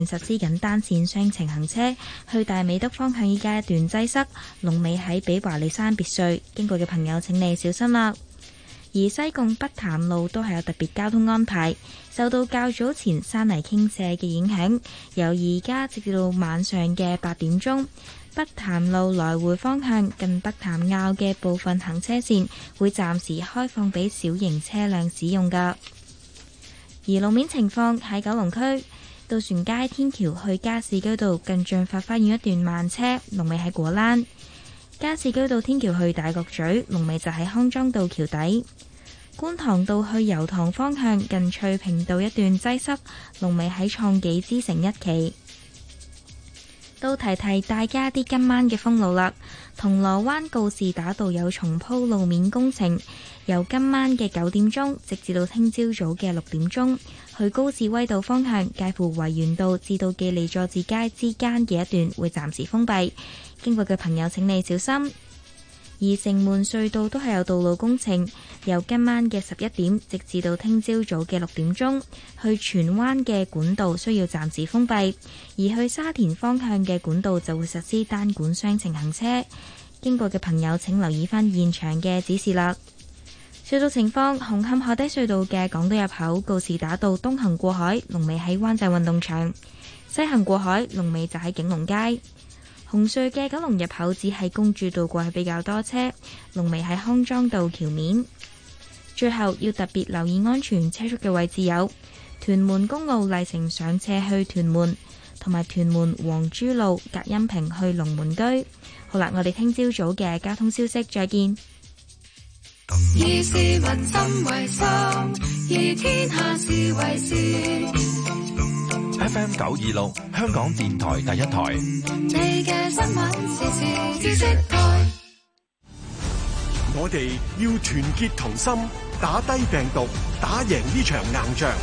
實施緊單線雙程行車，去大美督方向依家一段擠塞，龍尾喺比華利山別墅，經過嘅朋友請你小心啦。而西貢北潭路都係有特別交通安排，受到較早前山泥傾瀉嘅影響，由而家直至到晚上嘅8點鐘，北潭路來回方向近北潭坳嘅部分行車線會暫時開放俾小型車輛使用㗎。而路面情況喺九龍區渡船街天橋去加士居道近駿發花園一段慢車，龍尾喺果欄；加士居道天橋去大角咀龍尾就喺康莊道橋底；觀塘道去油塘方向近翠屏道一段擠塞，龍尾喺創紀之城一期。都提提大家啲今晚嘅封路啦。銅鑼灣告士打道有重鋪路面工程，由今晚嘅9點鐘直至到聽朝早嘅6點鐘，去高士威道方向介乎維園道至到記利佐治街之間嘅一段會暫時封閉，經過嘅朋友請你小心。而城門隧道都係有道路工程，由今晚嘅11點直至到聽朝早嘅6點鐘，去荃灣嘅管道需要暫時封閉，而去沙田方向嘅管道就會實施單管雙程行車。經過嘅朋友請留意返現場嘅指示啦。隧道情況：紅磡海底隧道嘅港島入口告士打道東行過海，龍尾喺灣仔運動場；西行過海，龍尾就喺景隆街。紅隧嘅九龍入口只係公主道過去比較多車，龍尾喺康莊道橋面。最後要特別留意安全車速嘅位置有屯門公路麗城上斜去屯門，同埋屯門黃珠路隔音屏去龍門居。好啦，我哋聽朝早嘅交通消息再見。 以市民心為心，以天下事為事。 FM 926香港電台第一台。 你嘅新聞時事知識台。 我哋要團結同心，打低病毒，打贏呢場硬仗。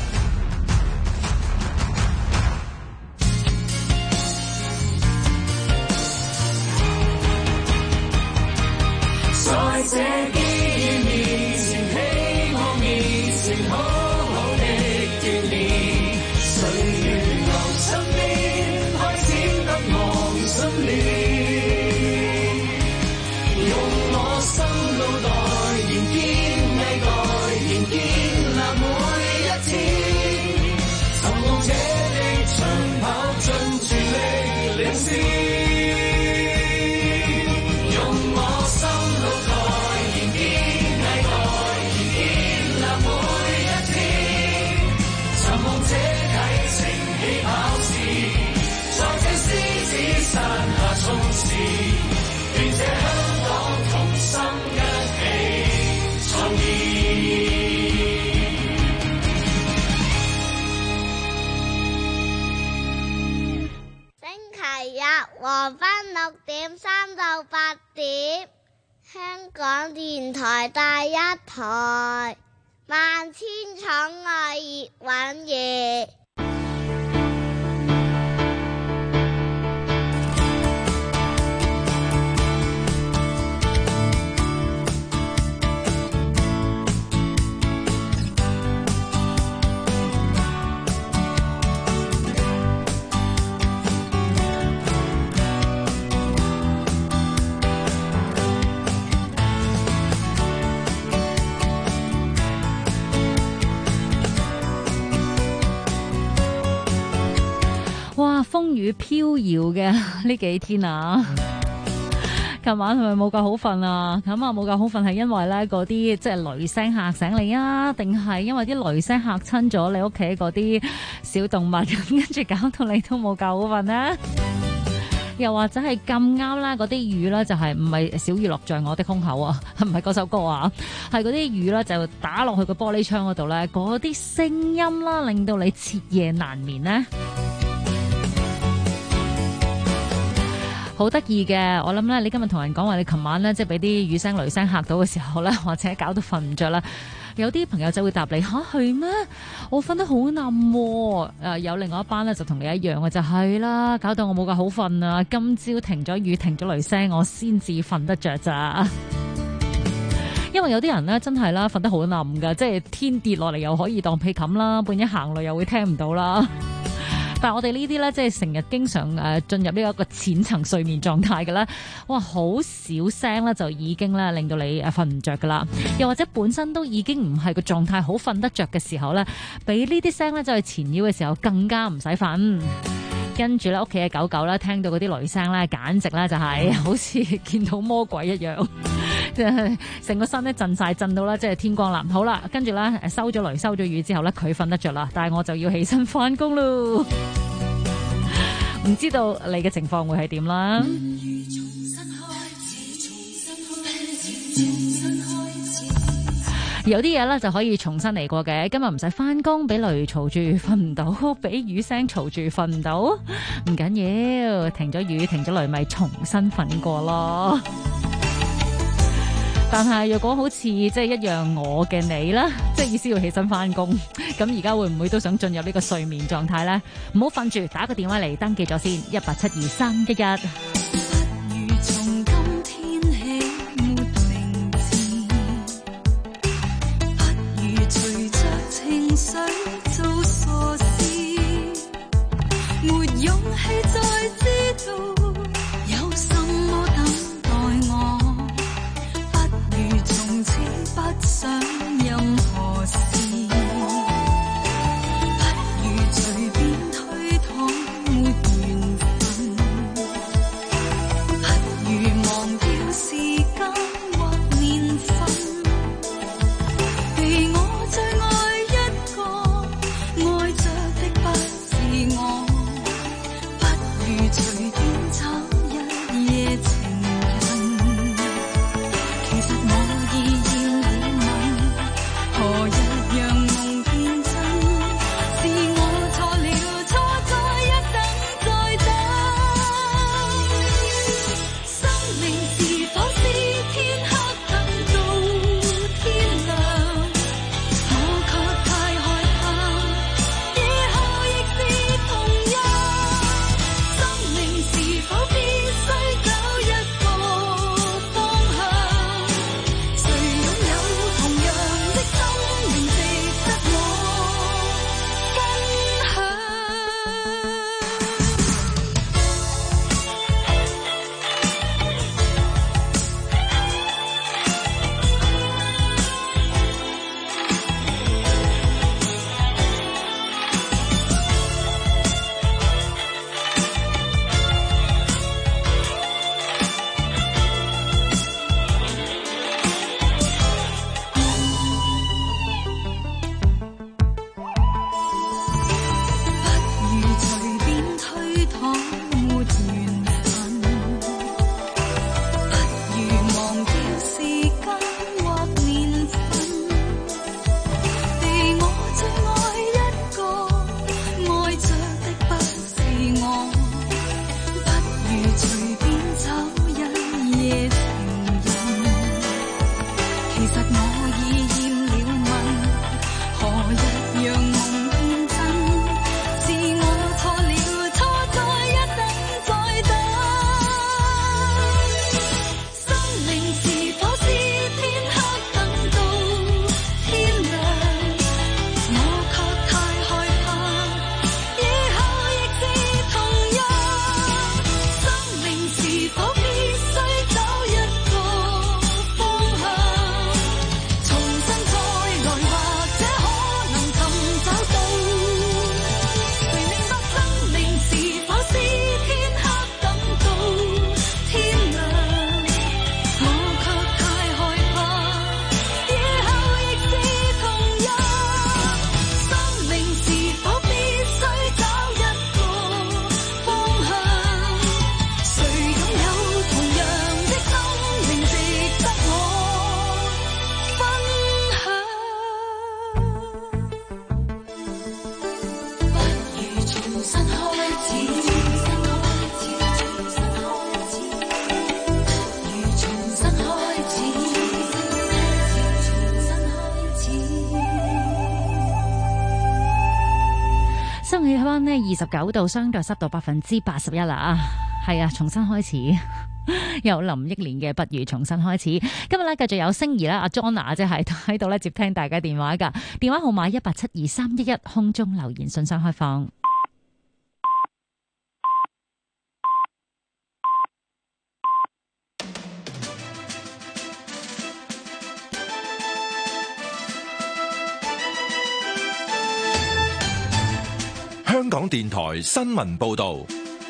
在這幾年前，希望面前好好的鍛鍊，歲月留身邊，開始得望信念。用我心腦袋，仍堅毅蓋，仍建立每一天。尋夢這地長跑盡全力領先。 黃昏6點3到8點，香港電台第一台，萬千寵愛葉蘊儀。 哇，風雨飄搖嘅呢幾天啊！琴晚係咪冇覺好瞓啊？咁啊冇覺好瞓係因為咧嗰啲即係雷聲嚇醒你啊，定係因為啲雷聲嚇親咗你屋企嗰啲小動物，跟住搞到你都冇覺好瞓呢？又或者係咁啱啦，嗰啲雨啦就係唔係小雨落在我的胸口啊，唔係嗰首歌啊，係嗰啲雨啦就打落去個玻璃窗嗰度咧，嗰啲聲音啦令到你徹夜難眠呢。好得意嘅，我諗咧，你今日同人講話，你琴晚咧即係俾啲雨聲、雷聲嚇到嘅時候咧，或者搞到瞓唔着啦。有啲朋友就會答你吓，係咩？我瞓得好冧。有另外一班咧就同你一樣嘅，就係啦，搞到我冇覺好瞓啊！今朝停咗雨、停咗雷聲，我先至瞓得着咋。因為有啲人咧真係啦，瞓得好冧噶，即係天跌落嚟又可以當被冚啦，半夜行路又會聽唔到啦。 但係我哋呢啲咧，即係成日經常進入呢一個淺層睡眠狀態嘅咧，哇，好少聲咧就已經咧令到你瞓唔着噶啦。又或者本身都已經唔係個狀態好瞓得着嘅時候咧，俾呢啲聲咧就係纏繞嘅時候，更加唔使瞓。跟住咧，屋企嘅狗狗咧，聽到嗰啲雷聲咧，簡直咧就係好似見到魔鬼一樣，即係成個身咧震晒，震到咧即係天光啦。好啦，跟住咧收咗雷、收咗雨之後咧，佢瞓得着啦，但係我就要起身翻工咯。唔知道你嘅情況會係點啦？有啲嘢咧就可以重新嚟過嘅，今日唔使翻工，俾雷嘈住瞓唔到，俾雨聲嘈住瞓唔到，唔緊要，停咗雨停咗雷咪重新瞓過咯。但係若果好似即係一樣我嘅你啦，即係意思要起身翻工，咁而家會唔會都想進入呢個睡眠狀態呢？唔好瞓住，打個電話嚟登記咗先，1872311。氣溫呢29度，相對濕度81%啦，係啊，重新開始，由林憶蓮嘅《不如重新開始》。今日咧繼續有星兒啦，阿 Jonna 即係喺度咧接聽大家電話噶，電話號碼1872311，空中留言信箱開放。 港電台新聞報道。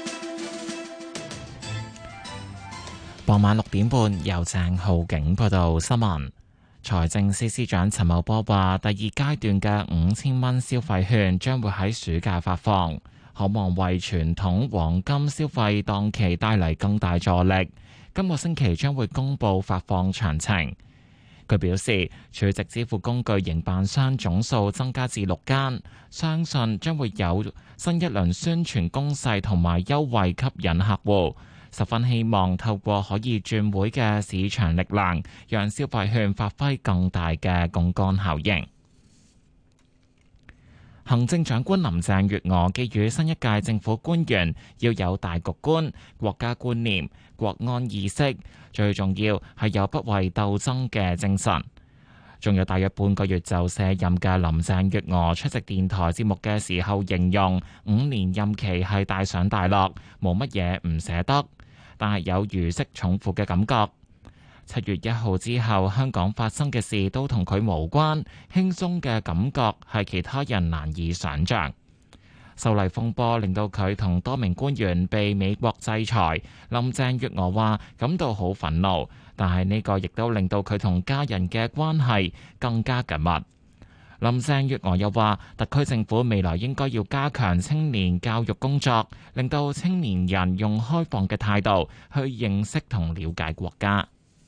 傍晚6點半，由鄭浩景報道新聞。財政司司長陳茂波話，第二階段嘅5000蚊消費券將會喺暑假發放，可望為傳統黃金消費檔期帶嚟更大助力。今個星期將會公布發放詳情。佢表示，儲值支付工具營辦商總數增加至6間，相信將會有新一輪宣傳攻勢同埋優惠吸引客戶。十分希望透過可以轉會嘅市場力量，讓消費券發揮更大嘅槓桿效應。行政長官林鄭月娥寄語新一屆政府官員要有大局觀、國家觀念、國安意識，最重要係有不畏鬥爭嘅精神。仲有大約半個月就卸任嘅林鄭月娥出席電台節目嘅時候，形容5年任期係大上大落，冇乜嘢唔捨得，但係有如釋重負嘅感覺。7月1號之後，香港發生嘅事都同佢無關，輕鬆嘅感覺係其他人難以想像。修例風波令到佢同多名官員被美國制裁，林鄭月娥話感到好憤怒，但係呢個亦都令到佢同家人嘅關係更加緊密。林鄭月娥又話，特區政府未來應該要加強青年教育工作，令到青年人用開放嘅態度去認識同了解國家。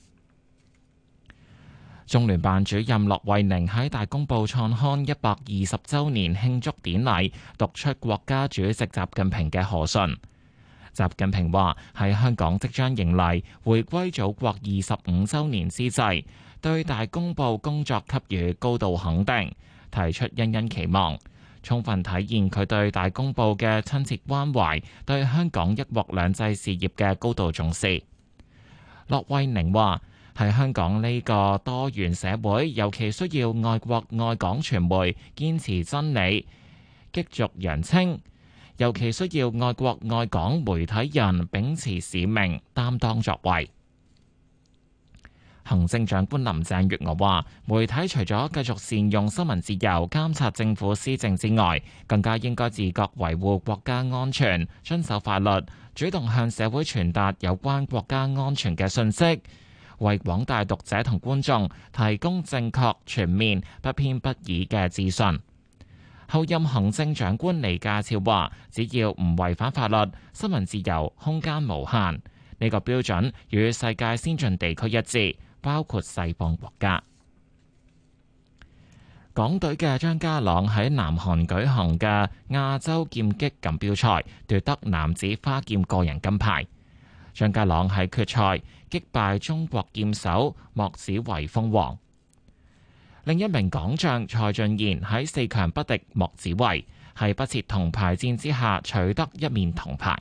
中聯辦主任駱惠寧喺大公報創刊120週年慶祝典禮讀出國家主席習近平嘅賀信。習近平話，喺香港即將迎嚟回歸祖國25週年之際，對大公報工作給予高度肯定，提出殷殷期望，充分體現佢對大公報嘅親切關懷，對香港一國兩制事業嘅高度重視。駱惠寧話，喺香港呢個多元社會，尤其需要愛國愛港傳媒堅持真理、激濁揚清，尤其需要愛國愛港媒體人秉持使命、擔當作為。行政長官林鄭月娥話，媒體除咗繼續善用新聞自由監察政府施政之外，更加應該自覺維護國家安全，遵守法律，主動向社會傳達有關國家安全嘅信息，為廣大讀者同觀眾提供正確、全面、不偏不倚嘅資訊。候任行政長官李家超話，只要唔違反法律，新聞自由空間無限。呢個標準與世界先進地區一致，包括西方國家。港隊嘅張家朗喺南韓舉行嘅亞洲劍擊錦標賽奪得男子花劍個人金牌。張家朗喺決賽擊敗中國劍手莫子維封王。另一名港將蔡俊彥喺4強不敵莫子維，喺不設銅牌戰之下取得1面銅牌。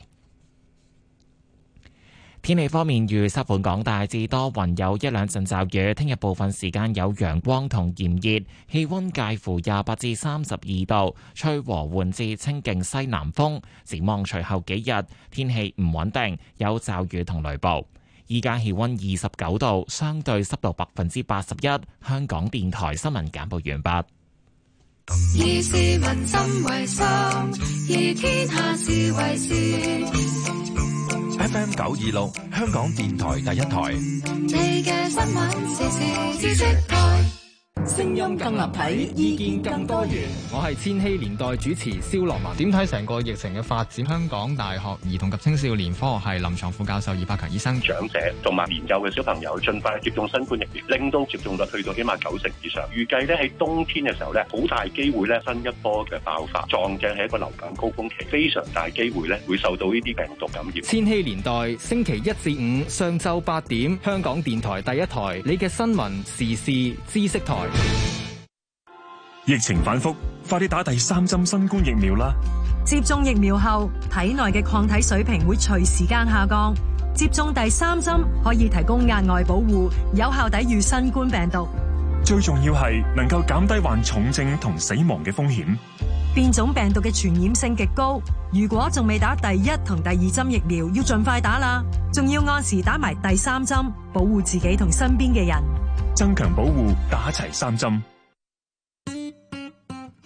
天氣方面，預測本港大致多雲，有一兩陣驟雨。聽日部分時間有陽光同炎熱，氣溫介乎28至32度，吹和緩至清勁西南風。展望隨後幾日，天氣唔穩定，有驟雨同雷暴。依家氣溫29度，相對濕度81%。香港電台新聞簡報完畢。 以市民心為心，以天下事為事。 FM 926，香港電台第一台。 你嘅新聞時事知識台。 聲音更立體，意見更多元。我係千禧年代主持蕭樂文。點睇成個疫情嘅發展？香港大學兒童及青少年科學系臨床副教授葉柏強醫生， 長者同埋年幼嘅小朋友盡快接種新冠疫苗，令到接種率去到起碼90%以上。預計咧喺冬天嘅時候咧，好大機會咧新一波嘅爆發，撞正係一個流感高峰期，非常大機會咧會受到呢啲病毒感染。 千禧年代星期1至5上晝8點，香港電台第一台，你嘅新聞時事知識台。 疫情反覆，快啲打第3針新冠疫苗啦！ 接種疫苗後，體內嘅抗體水平會隨時間下降。接種第3針可以提供額外保護，有效抵禦新冠病毒。 最重要係能夠減低患重症同死亡嘅風險。 變種病毒嘅傳染性極高，如果仲未打第1同第2針疫苗，要盡快打啦。仲要按時打埋第3針，保護自己同身邊嘅人。 增強保護，打齊3針。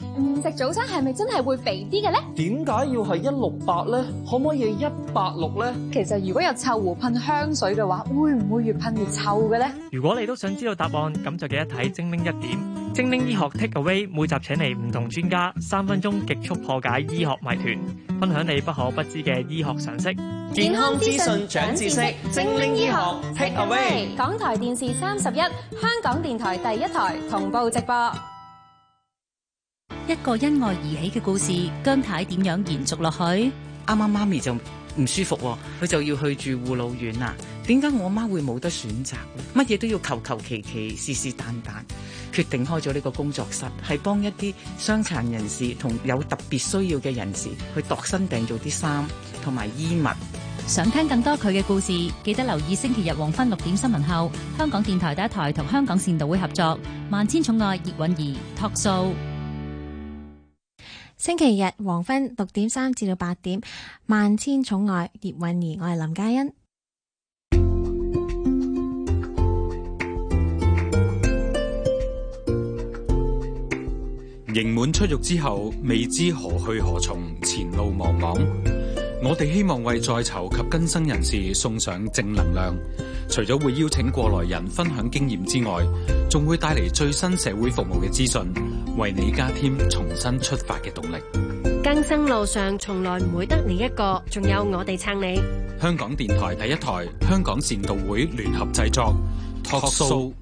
食早餐係咪真係會肥啲嘅呢？ 點解要係168呢？可唔可以係186呢？ 其實如果有臭狐噴香水嘅話，會唔會越噴越臭嘅呢？ 如果你都想知道答案，咁就記得睇精靈一點。精靈醫學 Take Away 每集請嚟唔同專家，3分鐘極速破解醫學謎團，分享你不可不知嘅醫學常識。 健康資訊長知識，精靈醫學 Take Away。 港台電視31，香港電台第1台同步直播。 一個因愛而起嘅故事，姜太點樣延續落去？ 啱啱媽咪就唔舒服，佢就要去住護老院啦。點解我媽會冇得選擇呢？乜嘢都要求求其其、是是但但，決定開咗呢個工作室，係幫一啲傷殘人士同有特別需要嘅人士去度身訂做啲衫同埋衣物。 想聽更多佢嘅故事，記得留意星期日黃昏6點新聞後，香港電台第1台同香港善導會合作《萬千寵愛葉韻儀》Talk Show。 星期日黃昏6點3至到8點，萬千寵愛葉韻儀，我係林嘉欣。 刑滿出獄之後，未知何去何從，前路茫茫。我哋希望為在囚及更生人士送上正能量，除咗會邀請過來人分享經驗之外，仲會帶嚟最新社會服務嘅資訊，為你加添重新出發嘅動力。 更生路上從來唔會得你一個，仲有我哋撐你。 香港電台第1台、香港善導會聯合製作 Talk Show。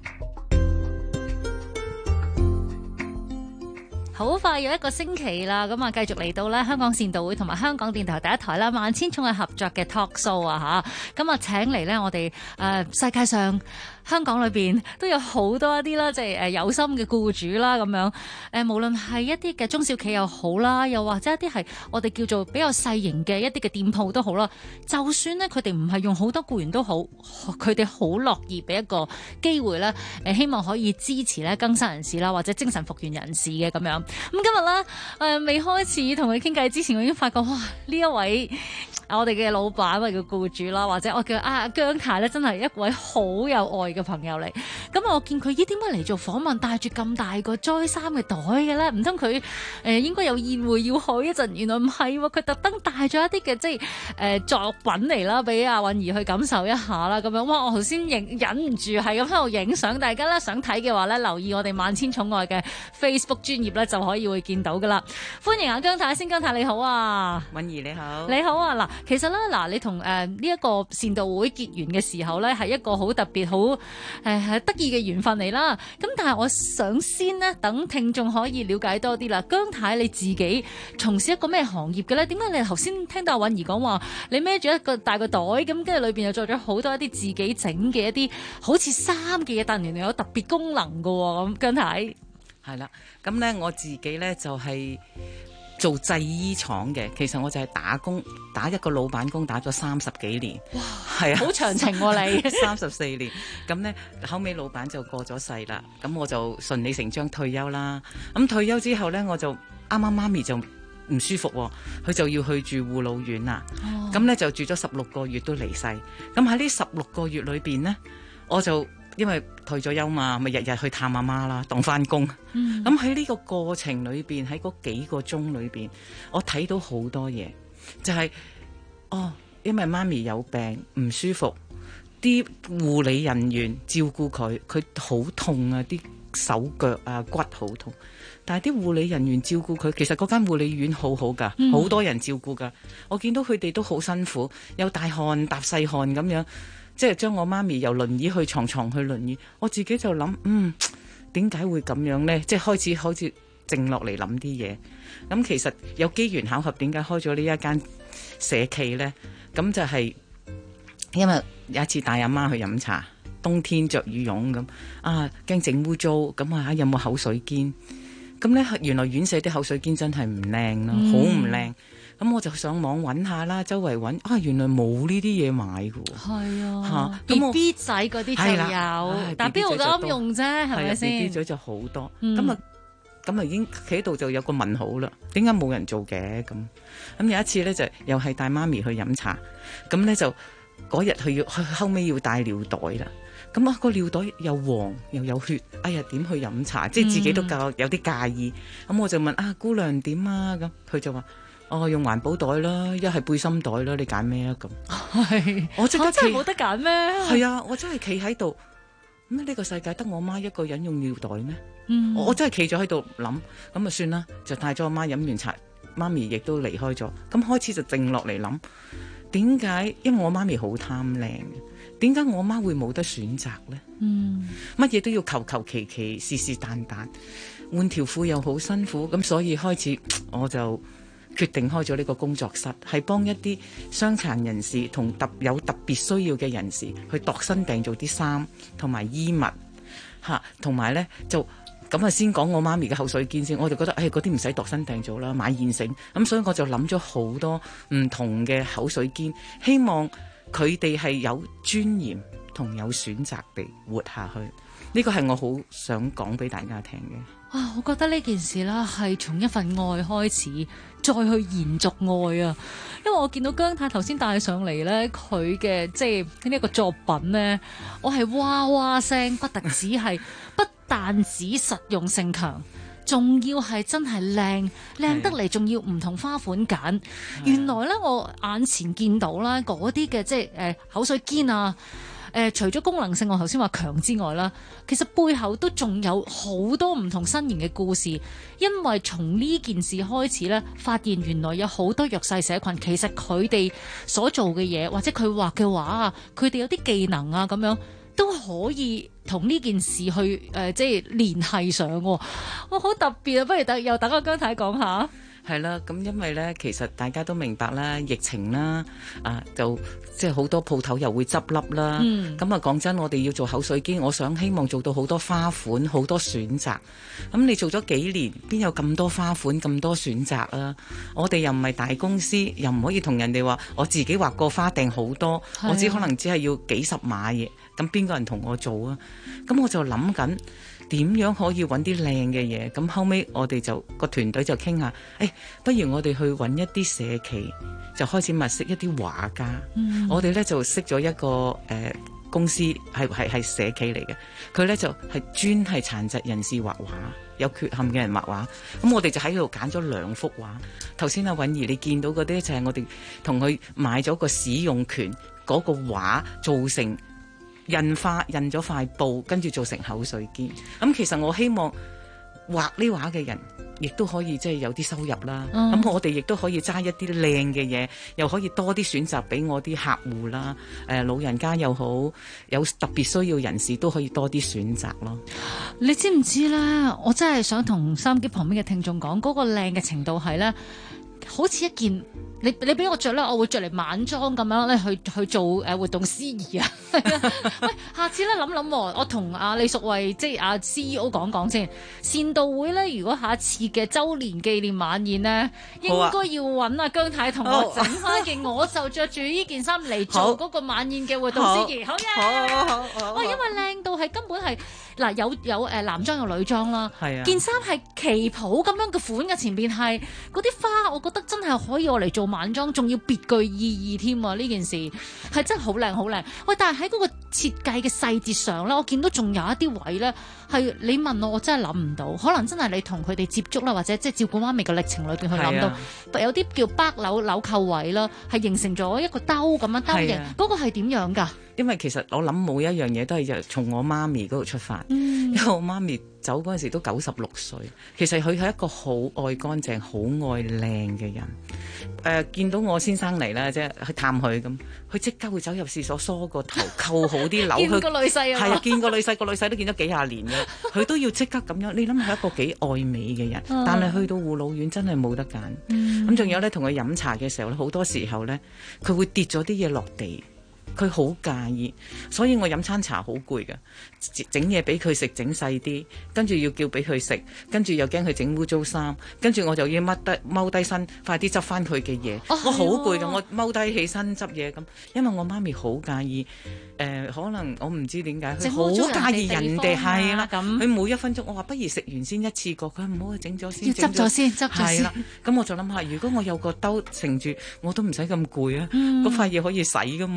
好快有一個星期啦，咁啊繼續嚟到咧香港善導會同埋香港電台第1台啦，萬千寵愛合作嘅 Talk Show 啊嚇，咁啊請嚟咧我哋世界上香港裏邊都有好多一啲啦，即係有心嘅僱主啦咁樣，無論係一啲嘅中小企又好啦，又或者一啲係我哋叫做比較細型嘅一啲嘅店鋪都好啦，就算咧佢哋唔係用好多僱員都好，佢哋好樂意俾一個機會咧，希望可以支持咧更生人士啦，或者精神復原人士嘅咁樣。咁今日咧未開始同佢傾偈之前，我已經發覺哇，呢一位我哋嘅老闆或者叫僱主啦，或者我叫姜太咧，真係一位好有愛嘅朋友嚟。咁我見佢點解嚟做訪問帶住咁大個災衫嘅袋嘅咧？唔通佢應該有宴會要去一陣？原來唔係喎，佢特登帶咗一啲嘅即係作品嚟啦，俾阿韻儀去感受一下啦。咁樣哇，我頭先忍唔住係咁喺度影相，大家咧想睇嘅話咧，留意我哋萬千寵愛嘅 Facebook 專頁咧，就可以會見到噶啦。歡迎阿姜太先，姜太你好啊， 韻儀你好， 你好啊。嗱，其實咧你同呢一個善導會結緣嘅時候咧，係一個好特別好得意嘅緣分嚟啦。咁但係我想先呢，等聽眾可以了解多啲啦。姜太你自己從事一個咩行業嘅咧？點解你頭先聽到阿韻儀講話你孭住一個大個袋咁，跟住裏邊又做咗好多一啲自己整嘅一啲好似衫嘅嘢，但原來有特別功能㗎喎。咁姜太係啦，咁咧我自己咧就係做製衣廠嘅，其實我就係打一個老闆工，打咗30幾年。哇，係啊， 好長情喎你 34年。咁咧後尾老闆就過咗世啦，咁我就順理成章退休啦。咁退休之後咧，我就啱啱媽咪就唔舒服，佢就要去住護老院啦。咁咧就住咗16個月都離世。咁喺呢16個月裏邊呢，我就因為退咗休嘛，咪日日去探阿媽啦，當翻工。咁喺呢個過程裏邊，喺嗰幾個鐘裏邊，我睇到好多嘢，就係因為媽咪有病唔舒服，啲護理人員照顧佢，佢好痛啊，啲手腳啊骨好痛，但係啲護理人員照顧佢，其實嗰間護理院好好噶，好多人照顧噶。我見到佢哋都好辛苦，有大汗搭細汗咁樣。即係將我媽咪由輪椅去床去輪椅，我自己就諗，點解會咁樣呢？即係開始靜落嚟諗啲嘢。咁其實有機緣巧合，點解開咗呢一間社企呢？咁就係因為有一次帶阿媽去飲茶，冬天着羽絨咁，驚整污糟，咁有冇口水肩？咁呢，原來院舍啲口水肩真係唔靚咯，好唔靚。咁我就上網揾下啦，周圍揾原來冇呢啲嘢買嘅喎。係啊，BB 仔嗰啲就有，但邊度咁用啫？係咪先？BB 仔就好多。咁已經企喺度就有個問號啦。點解冇人做嘅？咁有一次咧就又係帶媽咪去飲茶，咁咧就嗰日佢後尾要帶尿袋啦。咁啊個尿袋又黃又有血，哎呀點去飲茶？即係自己都有啲介意。咁我就問啊姑娘點啊？咁佢就話用環保袋啦，一係背心袋啦，你揀咩啊？咁係我即刻真係冇得揀咩？ 係啊，我真係企喺度。咁呢個世界得我媽一個人用尿袋咩？我真係企咗喺度諗，咁啊算啦，就帶咗我媽飲完茶，媽咪亦都離開咗。咁開始就靜落嚟諗，點解？因為我媽咪好貪靚，點解我媽會冇得選擇呢？乜嘢都要求求其其，是是但但，換條褲又好辛苦，咁所以開始我就決定開咗呢個工作室，係幫一啲傷殘人士同有特別需要嘅人士去度身訂做啲衫同埋衣物嚇，同埋呢就。咁啊，先講我媽咪嘅口水肩先，我就覺得嗰啲唔使度身訂做啦，買現成。咁所以我就諗咗好多唔同嘅口水肩，希望佢哋係有尊嚴同有選擇地活下去。呢個係我好想講俾大家聽嘅。 啊，我覺得呢件事啦，係從一份愛開始，再去延續愛啊！因為我見到姜太頭先帶上嚟咧，佢嘅即係呢一個作品咧，我係哇哇聲，不特止係不但止實用性強，仲要係真係靚得嚟，仲要唔同花款揀。原來咧，我眼前見到啦，嗰啲嘅即係口水肩啊！除咗功能性我頭先話強之外啦，其實背後都仲有好多唔同身形嘅故事。因為從呢件事開始咧，發現原來有好多弱勢社群，其實佢哋所做嘅嘢，或者佢畫嘅畫啊，佢哋有啲技能啊咁樣，都可以同呢件事去即係聯繫上。我好特別啊！不如又等阿姜太講下。 係啦，咁因為咧，其實大家都明白啦，疫情啦，就即係好多鋪頭又會執笠啦。咁講真，我哋要做口水肩，我想希望做到好多花款，好多選擇。咁你做咗幾年，邊有咁多花款，咁多選擇啊？我哋又唔係大公司，又唔可以同人哋話我自己畫個花訂好多，我只可能只係要幾十碼嘢。咁邊個人同我做啊？咁我就諗緊。點樣可以揾啲靚嘅嘢？咁後尾我哋就個團隊就傾下，不如我哋去揾一啲社企，就開始物色一啲畫家。我哋呢就識咗一個公司，係社企嚟嘅。佢呢就係專係殘疾人士畫畫，有缺陷嘅人畫畫。咁我哋就喺度揀咗2幅畫。頭先阿允兒你見到嗰啲就係我哋同佢買咗個使用權，嗰個畫做成。印咗塊布，跟住做成口水肩。咁其實我希望畫呢畫嘅人，亦都可以即係有啲收入啦。咁我哋亦都可以揸一啲靚嘅嘢，又可以多啲選擇俾我啲客戶啦。老人家又好，有特別需要人士都可以多啲選擇咯。 你知唔知咧？我真係想同收音機旁邊嘅聽眾講，嗰個靚嘅程度係咧，好似一件。你俾我着咧，我會着嚟晚裝咁樣咧去做活動司儀啊！喂，下次咧諗諗，我同阿李淑慧即係阿 CEO 講先。善道會咧，如果下一次嘅週年紀念晚宴咧，應該要揾阿姜太同我整翻件，我就着住呢件衫嚟做嗰個晚宴嘅活動司儀。好嘅，好。因為靚到係根本係嗱有男裝有女裝啦，件衫係旗袍咁樣嘅款嘅，前邊係嗰啲花，我覺得真係可以我嚟做晚裝，仲要別具意義添啊！呢件事係真係好靚好靚。喂，但係喺嗰個設計嘅細節上咧，我見到仲有一啲位咧係你問我真係諗唔到，可能真係你同佢哋接觸啦，或者即係照顧媽咪嘅歷程裏邊去諗到，有啲叫北紐扣位啦，係形成咗一個兜咁樣兜形，嗰個係點樣㗎？因為其實我諗每一樣嘢都係從我媽咪嗰度出發，因為我媽咪走嗰陣時都96歲，其實佢係一個好愛乾淨、好愛靚嘅人。見到我先生嚟啦，即係去探佢咁，佢即刻會走入廁所梳個頭，扣好啲鈕。見個女婿啊，係啊，見個女婿，個女婿都見咗幾廿年嘅，佢都要即刻咁樣。你諗係一個幾愛美嘅人，但係去到護老院真係冇得揀。咁仲有咧，同佢飲茶嘅時候咧，好多時候咧，佢會跌咗啲嘢落地。佢好介意，所以我飲餐茶好攰㗎，整嘢俾佢食，整細啲，跟住要叫俾佢食，跟住又驚佢整污糟衫，跟住我就要踎低身，快啲執翻佢嘅嘢。我好攰㗎，我踎低起身執嘢咁，因為我媽咪好介意。可能我唔知點解，佢好介意人哋係啦。佢每一分鐘，我話不如食完先一次過，佢唔好整咗先，執咗先，執咗先。咁我就諗下，如果我有個兜盛住，我都唔使咁攰啊。嗰塊嘢可以洗㗎嘛。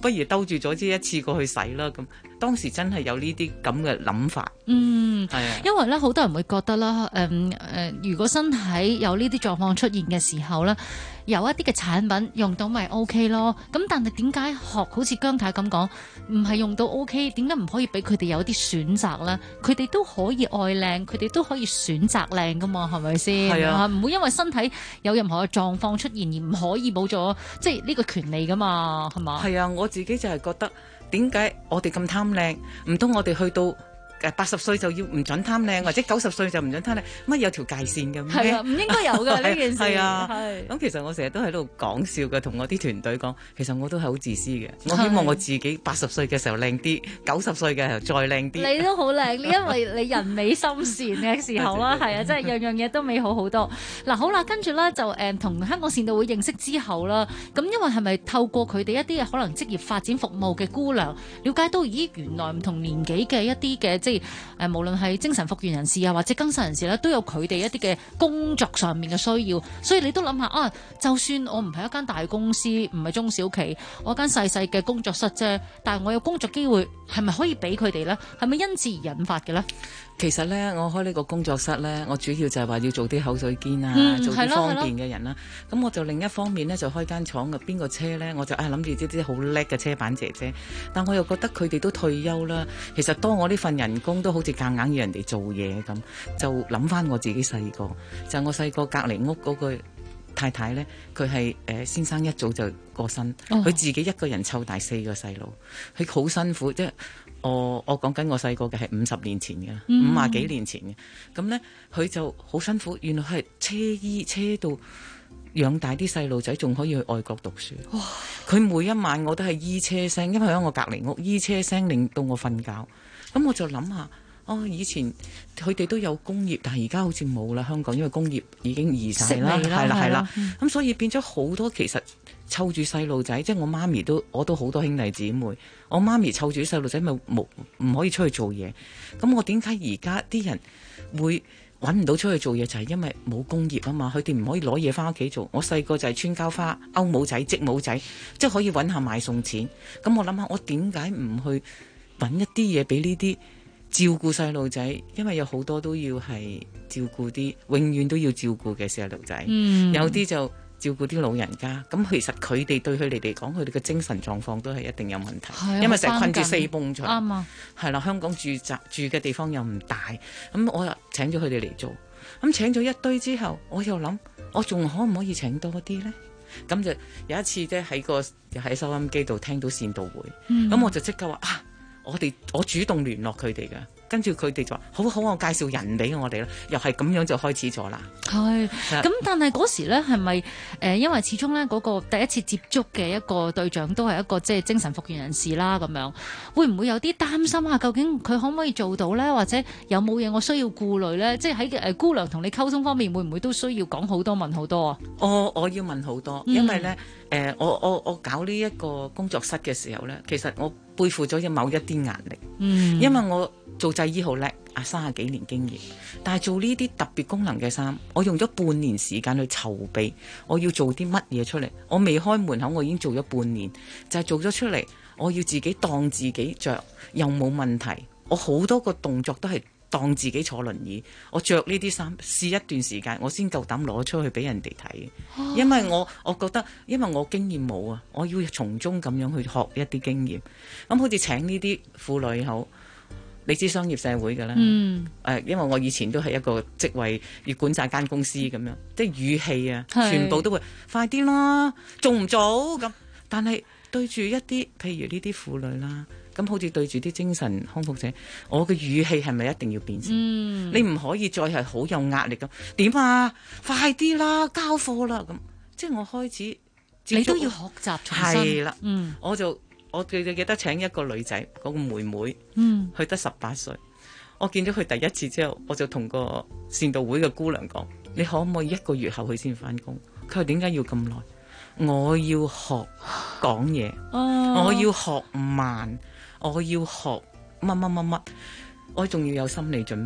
不如兜住咗一次過去洗啦。咁當時真係有呢啲咁嘅諗法。係啊， 因為咧好多人會覺得啦，如果身體有呢啲狀況出現嘅時候咧，有一啲嘅產品用到咪 OK 咯。咁但係點解好似姜太咁講，唔係用到 OK？點解唔可以俾佢哋有啲選擇咧？佢哋都可以愛靚，佢哋都可以選擇靚噶嘛，係咪先？ 係啊， 唔會因為身體有任何嘅狀況出現而唔可以冇咗即係呢個權利噶嘛，係嘛？ 係啊，我自己就係覺得點解我哋咁貪靚？唔通我哋去到80歲就要唔準貪靚，或者90歲就唔準貪靚？乜有條界線嘅咩？ 係啊，唔應該有㗎呢件事。 係啊，咁其實我成日都喺度講笑嘅，同我啲團隊講，其實我都係好自私嘅。我希望我自己80歲嘅時候靚啲，90歲嘅時候再靚啲。 你都好靚，因為你人美心善嘅時候啦，係啊，即係樣樣嘢都美好好多。嗱，好啦，跟住咧就同香港善導會認識之後啦，咁因為係咪透過佢哋一啲可能職業發展服務嘅姑娘，了解到咦原來唔同年紀嘅一啲嘅即係無論係精神復原人士啊，或者更生人士咧，都有佢哋一啲嘅工作上面嘅需要，所以你都諗下啊，就算我唔係一間大公司，唔係中小企，我一間細細嘅工作室啫，但係我有工作機會，係咪可以俾佢哋咧？係咪因此而引發嘅咧？ 其實咧，我開呢個工作室咧，我主要就係話要做啲口水肩啊，做啲方便嘅人啦。咁我就另一方面咧，就開間廠嘅邊個車咧，我就諗住啲好叻嘅車板姐姐，但我又覺得佢哋都退休啦。其實當我呢份人工都好似夾硬要人哋做嘢咁，就諗翻我自己細個，就係我細個隔離屋嗰個太太咧，佢係先生一早就過身，佢自己一個人湊大4個細路，佢好辛苦，即係我講緊我細個嘅係50年前嘅，50幾年前嘅，咁咧佢就好辛苦，原來係車醫車到養大啲細路仔，仲可以去外國讀書。佢每一晚我都係醫車聲，因為喺我隔離屋，醫車聲令到我瞓覺。咁我就諗下，以前佢哋都有工業，但係而家好似冇啦，香港因為工業已經移晒啦，係啦，咁所以變咗好多其實湊住細路仔，即係我媽咪我都好多兄弟姊妹，我媽咪湊住細路仔咪唔可以出去做嘢。咁我點解而家啲人會揾唔到出去做嘢，就係因為冇工業啊嘛，佢哋唔可以攞嘢翻屋企做。我細個就係穿膠花、勾帽仔、織帽仔，即係可以揾下買餸錢。咁我諗下，我點解唔去揾一啲嘢俾呢啲照顧細路仔？因為有好多都要係照顧啲永遠都要照顧嘅細路仔，有啲就照顧啲老人家。咁其實佢哋對佢哋嚟講，佢哋嘅精神狀況都係一定有問題，因為成日困住4埲牆。啱啊，係啦，香港住嘅地方又唔大，咁我又請咗佢哋嚟做。咁請咗一堆之後，我又諗，我仲可唔可以請多啲呢？咁就有一次咧喺收音機度聽到善導會，咁我就即刻話我主動聯絡佢哋㗎。跟住佢哋就話好，我介紹人俾我哋啦，又係咁樣就開始咗啦。係，咁但係嗰時咧係咪因為始終咧嗰個第一次接觸嘅一個對象都係一個即係精神復原人士啦，咁樣會唔會有啲擔心啊？究竟佢可唔可以做到咧？或者有冇嘢我需要顧慮咧？即係喺姑娘同你溝通方面，會唔會都需要講好多問好多啊？我要問好多，因為咧我搞呢一個工作室嘅時候咧，其實我背負咗某一啲壓力，因為我做製衣好叻，30幾年經驗，但係做呢啲特別功能嘅衫，我用咗半年時間去籌備，我要做啲乜嘢出嚟？我未開門口，我已經做咗半年，就係做咗出嚟，我要自己當自己着又冇問題，我好多個動作都係當自己坐輪椅，我着呢啲衫試一段時間，我先夠膽攞出去俾人哋睇，因為我覺得，因為我經驗冇啊，我要從中咁樣去學一啲經驗。咁好似請呢啲婦女好。你知商業社會㗎啦，因為我以前都係一個職位，要管晒間公司咁樣，即係語氣啊，全部都會快啲啦，做唔做咁？但係對住一啲譬如呢啲婦女啦，咁好似對住啲精神康復者，我嘅語氣係咪一定要變先？你唔可以再係好有壓力咁，點啊？快啲啦，交貨啦咁，即係我開始，你都要學習重新。係啦，我記得請一個女仔，嗰個妹妹，佢得18歲。我見咗佢第一次之後，我就同個善導會嘅姑娘講：你可唔可以1個月後佢先返工？佢話點解要咁耐？我要學講嘢，我要學慢，我要學乜，我仲要有心理準備。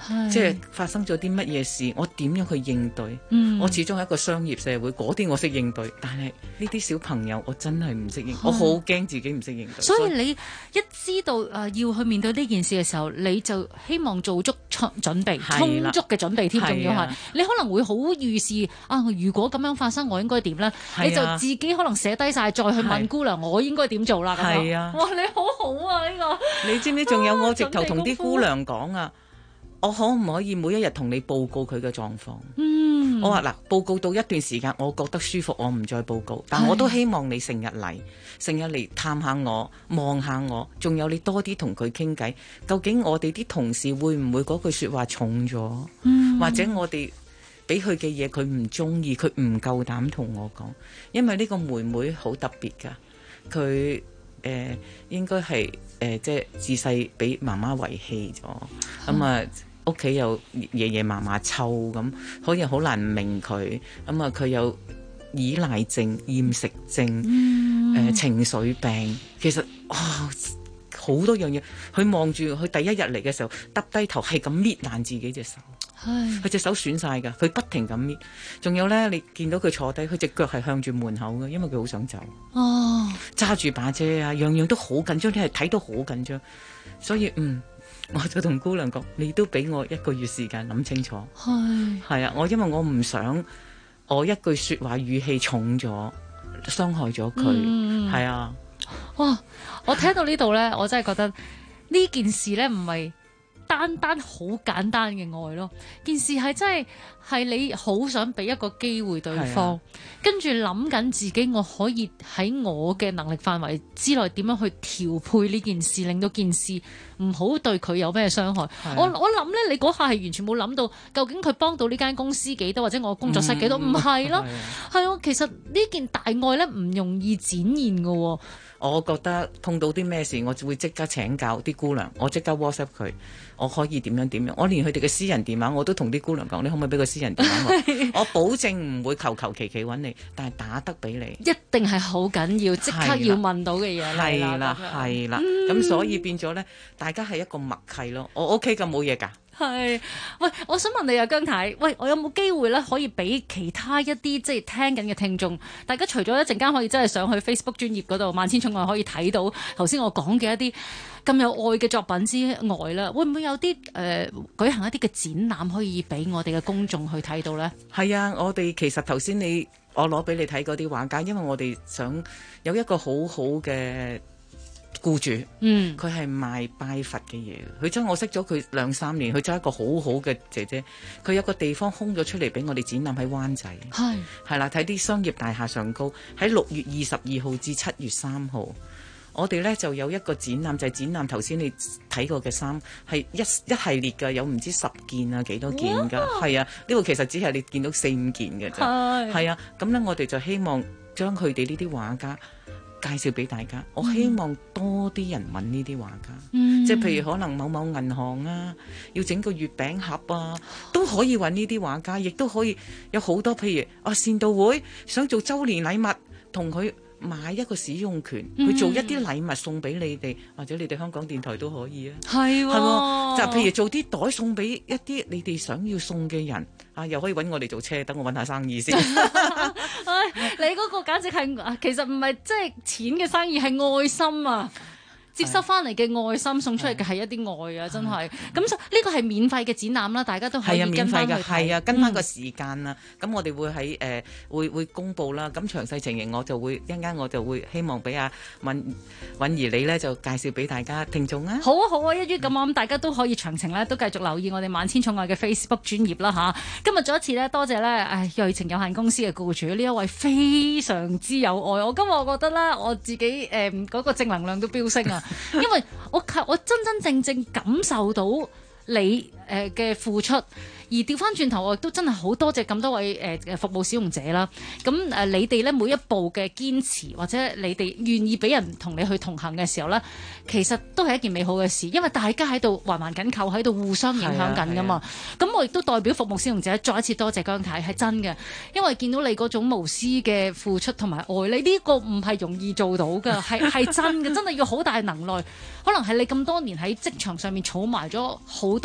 即係發生咗啲乜嘢事，我點樣去應對？我始終係一個商業社會，嗰啲我識應對，但係呢啲小朋友我真係唔識應對，我好驚自己唔識應對。 所以你一知道要去面對呢件事嘅時候，你就希望做足準備，充足嘅準備添，仲要係你可能會好預示如果咁樣發生，我應該點咧？你就自己可能寫低晒，再去問姑娘，我應該點做啦？ 係啊， 哇，你好好啊呢個！ 你知唔知仲有我直頭同啲姑娘講啊？我可唔可以每一日同你報告佢嘅狀況？我話嗱，報告到一段時間，我覺得舒服，我唔再報告。但我都希望你成日嚟探下我，望下我，仲有你多啲同佢傾偈。究竟我哋啲同事會唔會嗰句說話重咗？或者我哋俾佢嘅嘢佢唔中意，佢唔夠膽同我講。因為呢個妹妹好特別㗎，佢應該係即係自細俾媽媽遺棄咗，咁啊屋企又爺爺嫲嫲湊咁，好似好難明佢，咁啊佢有依賴症、厭食症、情緒病，其實好多樣嘢。佢望住佢第一日嚟嘅時候，耷低頭係咁搣爛自己隻手，佢隻手損晒㗎，佢不停咁搣。仲有咧，你見到佢坐低，佢隻腳係向住門口嘅，因為佢好想走。揸住把遮啊，樣樣都好緊張，你係睇到好緊張。所以我就同姑娘講，你都俾我1個月時間諗清楚。係啊，因為我唔想我一句說話語氣重咗，傷害咗佢。係啊， 哇！我聽到呢度咧，我真係覺得呢件事咧唔係單單好簡單嘅愛咯，件事係真係你好想俾一個機會對方，跟住諗緊自己我可以喺我嘅能力範圍之內點樣去調配呢件事，令到件事唔好對佢有咩傷害。我諗咧，你嗰下係完全冇諗到究竟佢幫到呢間公司幾多，或者我工作室幾多，唔係咯，係啊，其實呢件大愛咧唔容易展現㗎。 我覺得碰到啲咩事，我就會即刻請教啲姑娘，我即刻 WhatsApp 佢，我可以點樣，我連佢哋嘅私人電話我都同啲姑娘講，你可唔可以俾個私人電話我？我保證唔會求其揾你，但係打得俾你， 一定係好緊要，即刻要問到嘅嘢啦。 係啦，咁所以變咗咧，大家係一個默契咯。我 OK 㗎，冇嘢㗎。 係，喂，我想問你啊，姜太，喂，我有冇機會咧可以俾其他一啲即係聽緊嘅聽眾，大家除咗一陣間可以真係上去 Facebook 專頁嗰度萬千寵愛可以睇到頭先我講嘅一啲咁有愛嘅作品之外啦，會唔會有啲舉行一啲嘅展覽可以俾我哋嘅公眾去睇到咧？係啊，我哋其實頭先我攞俾你睇嗰啲畫家，因為我哋想有一個好好嘅僱主，佢係賣拜佛嘅嘢，佢真我識咗佢2-3年，佢真係一個好好嘅姐姐。佢有個地方空咗出嚟俾我哋展覽喺灣仔，係啦，睇啲商業大廈上高，喺6月22號至7月3號，我哋咧就有一個展覽，就係展覽頭先你睇過嘅衫，係一系列㗎，有唔知10件啊幾多件㗎，係啊，呢個其實只係你見到4-5件嘅啫，係啊，咁咧我哋就希望將佢哋呢啲畫家介紹俾大家，我希望多啲人揾呢啲畫家，即係譬如可能某某銀行啊，要整個月餅盒啊，都可以揾呢啲畫家，亦都可以有好多譬如善道會想做周年禮物，同佢買一個使用權，去做一啲禮物送俾你哋，或者你哋香港電台都可以啊，係喎，就譬如做啲袋送俾一啲你哋想要送嘅人。又可以揾我哋做車，等我揾下生意先。 你嗰個簡直係，其實唔係即係錢嘅生意，係愛心啊！接收翻嚟嘅愛心送出嚟嘅係一啲愛啊，真係。咁呢個係免費嘅展覽啦，大家都可以跟翻去睇。係啊，跟翻個時間啦。咁我哋會喺會公佈啦。咁詳細情形我就會一陣間我就會希望俾阿允兒你咧就介紹俾大家聽眾啊。好啊好啊，一於咁我諗大家都可以詳情咧都繼續留意我哋萬千寵愛嘅 Facebook 專頁啦嚇。今日再一次咧多謝咧瑞晴有限公司嘅僱主呢一位非常之有愛。我今日我覺得咧我自己嗰個正能量都飆升啊！因為我真真正正感受到你嘅付出，而調翻轉頭我亦都真係好多謝咁多位服務使用者啦。咁你哋咧每一步嘅堅持，或者你哋願意俾人同你去同行嘅時候咧，其實都係一件美好嘅事，因為大家喺度環環緊扣，喺度互相影響緊噶嘛。咁我亦都代表服務使用者再一次多謝姜太，係真嘅，因為見到你嗰種無私嘅付出同埋愛，你呢個唔係容易做到噶，係真嘅，真係要好大能耐。可能係你咁多年喺職場上面儲埋咗好多面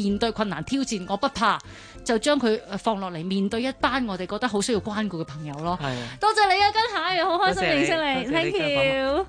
面對困難挑戰，我不怕，就將佢放落嚟面對一班我哋覺得好需要關顧嘅朋友咯。多謝你啊，跟蟹，好開心認識你 ，thank you。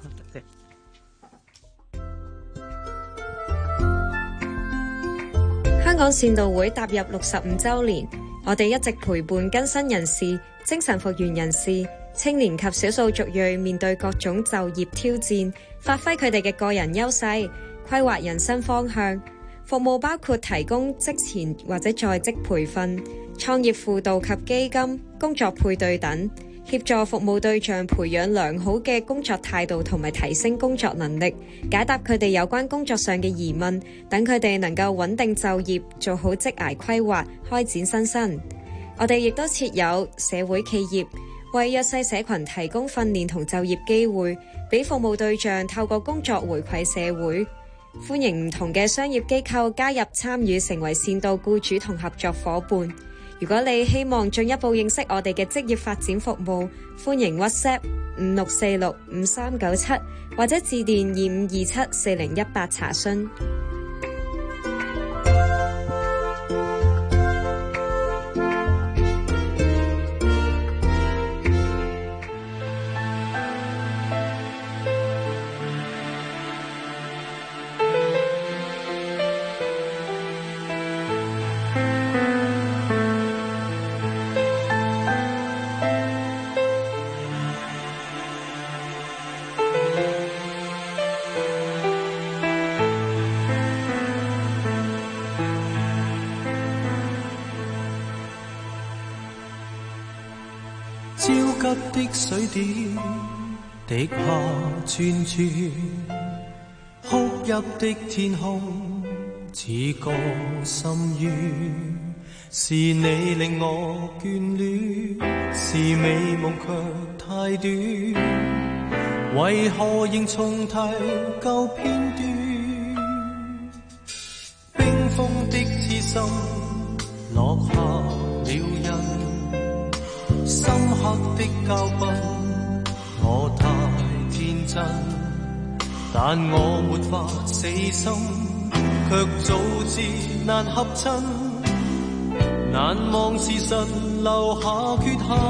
香港善導會踏入65週年，我哋一直陪伴更新人士、精神復原人士、青年及少數族裔面對各種就業挑戰，發揮佢哋嘅個人優勢，規劃人生方向。服務包括提供職前或者在職培訓、創業輔導及基金、工作配對等，協助服務對象培養良好嘅工作態度同埋提升工作能力，解答佢哋有關工作上嘅疑問，等佢哋能夠穩定就業，做好職涯規劃，開展新生。我哋亦都設有社會企業，為弱勢社群提供訓練同就業機會，俾服務對象透過工作回饋社會。歡迎唔同嘅商業機構加入參與，成為善導僱主同合作夥伴。如果你希望進一步認識我哋嘅職業發展服務，歡迎 WhatsApp 56465397或者致電25274018查詢。 焦急的水點滴下串串，哭泣的天空似個深淵，是你令我眷戀，是美夢卻太短，為何仍重提舊片段？冰封的痴心落下了印，深刻的教訓，我太天真，但我沒法死心，卻早知難合襯，難忘時辰留下缺陷。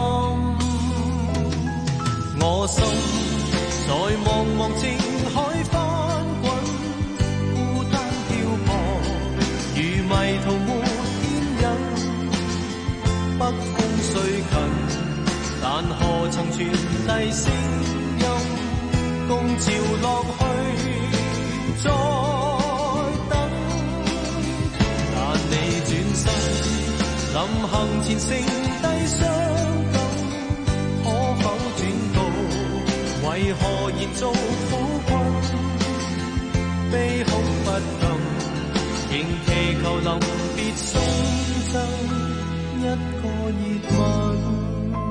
我心在茫茫情海翻滾，孤單漂泊，如迷途沒牽引，北風雖近，但何曾傳遞聲音，共潮落去再等。但你轉身臨行前剩低傷感，可否轉告為何延續苦困？悲哭不禁，仍祈求臨別送贈一個熱吻。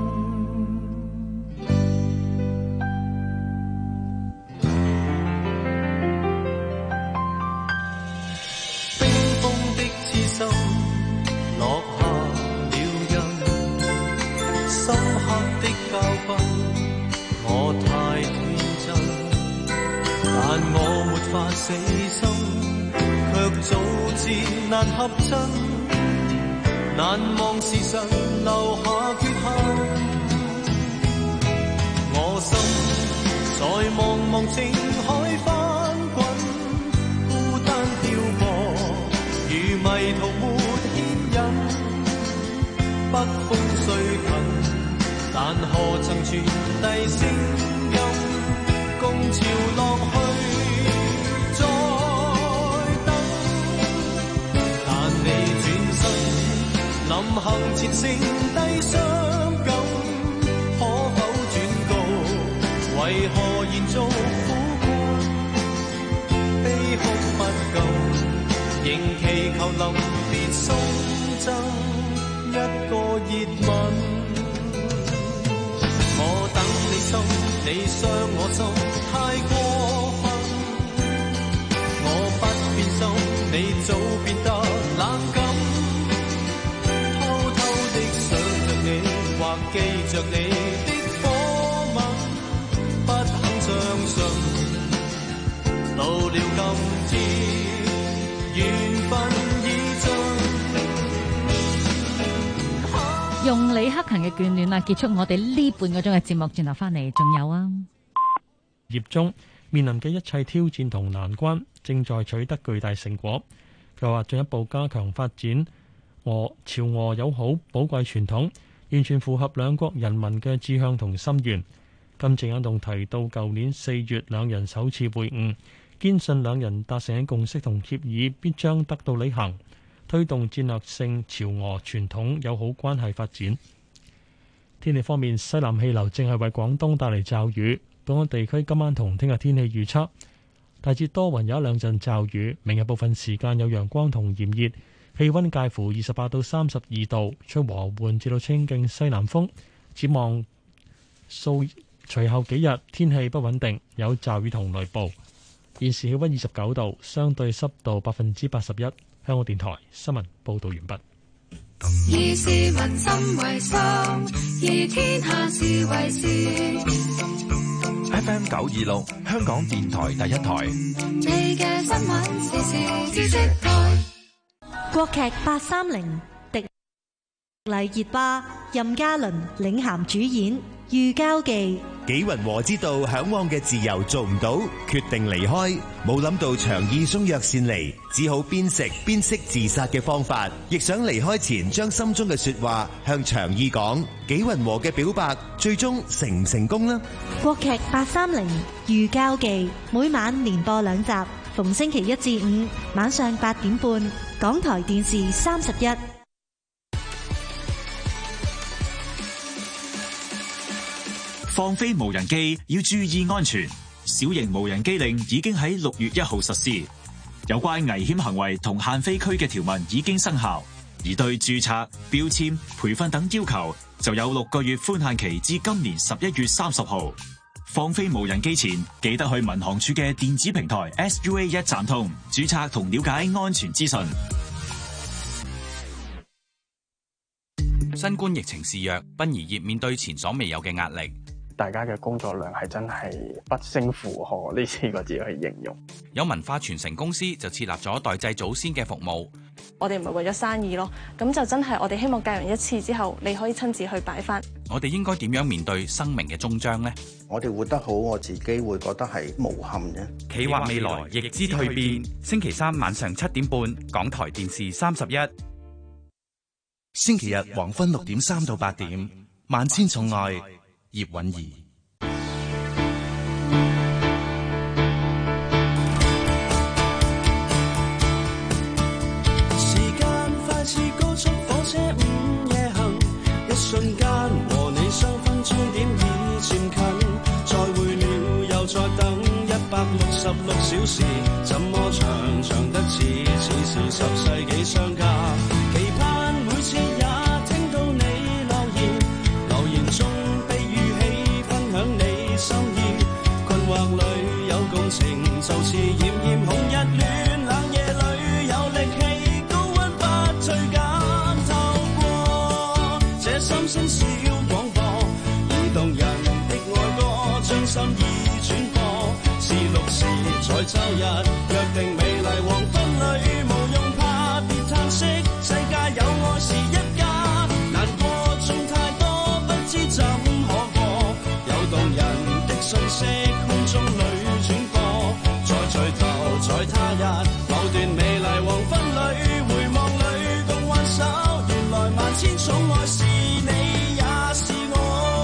落下了印，深刻的教訓，我太天真，但我沒法死心，卻早知難合襯，難忘時辰留下缺陷。我心在茫茫情海翻滾，孤單漂泊，如迷途沒北風雖近，但何曾傳遞聲音，共潮落去再等。但你轉身臨行前剩低傷感，可否轉告為何延續苦困？悲哭不禁，仍祈求臨別送贈一個熱吻。我等你心，你傷我心，太過分。我不變心，你早變得冷感。偷偷的想着你，或記着你的火吻，不肯相信。到了今天，緣分已盡。 用李克勤嘅眷戀啊，結束我哋呢半個鐘嘅節目，轉頭翻嚟仲有啊。 業中面臨嘅一切挑戰同難關，正在取得巨大成果。佢話進一步加強發展朝俄友好寶貴傳統，完全符合兩國人民嘅志向同心願。金正恩仲提到，舊年4月兩人首次會晤，堅信兩人達成嘅共識同協議必將得到履行，推動戰略性朝俄傳統友好關係發展。天氣方面，西南氣流正係為廣東帶嚟驟雨。本港地區今晚同聽日天氣預測大致多雲，有一兩陣驟雨。明日部分時間有陽光同炎熱，氣溫介乎28到32度，吹和緩至到清勁西南風。展望隨後幾日天氣不穩定，有驟雨同雷暴。現時氣溫29度，相對濕度81%。香港電台新聞報道完畢。 以市民心為心，以天下事為事。 FM 926，香港電台第一台。 你嘅新聞時事知識台。 國劇830，迪麗熱巴、任嘉倫領銜主演《御郊記》。 紀雲和知道向往嘅自由做唔到，決定離開，冇諗到長義送藥線嚟，只好邊食邊識自殺嘅方法，亦想離開前將心中嘅說話向長義講。紀雲和嘅表白最終成唔成功呢？ 國劇830《御郊記》每晚連播2集，逢星期1至5晚上8點半，港台電視31。 放飛無人機要注意安全，小型無人機令已經喺6月1號實施，有關危險行為同限飛區嘅條文已經生效，而對註冊、標籤、培訓等要求就有6個月寬限期至今年11月30號。放飛無人機前，記得去民航處嘅電子平台 SUA 一站通註冊同了解安全資訊。 新冠疫情肆虐，殯儀業面對前所未有嘅壓力。 大家嘅工作量係真係不勝負荷，呢4個字去形容。 有文化傳承公司就設立咗代祭祖先嘅服務。 我哋唔係為咗生意咯，咁就真係我哋希望戒完一次之後，你可以親自去擺翻。 我哋應該點樣面對生命嘅終章呢？ 我哋活得好，我自己會覺得係無憾嘅。 企劃未來，亦之蛻變。星期3晚上7點半，港台電視31。 星期日黃昏6點3到8點，萬千寵愛葉韻儀。 時間快似高速火車午夜行，一瞬間和你相分終點已漸近，再會了又再等166小時，怎麼長長得似是10世紀相隔，期盼每次也聽到你留言中被語氣分享你心意，困惑裏有共情，就似炎炎紅日暖冷夜裏有力氣，高溫不退減，透過這心聲小廣播，移動人的愛歌將心意轉播，是6時在週日約定美麗黃昏裏，無用怕別嘆息，世界有愛是一家，難過總太多不知怎可過，有動人的訊息空中裏轉播，再聚頭在他日某段美麗黃昏裏，回望裏共挽手，原來萬千寵愛是你也是我。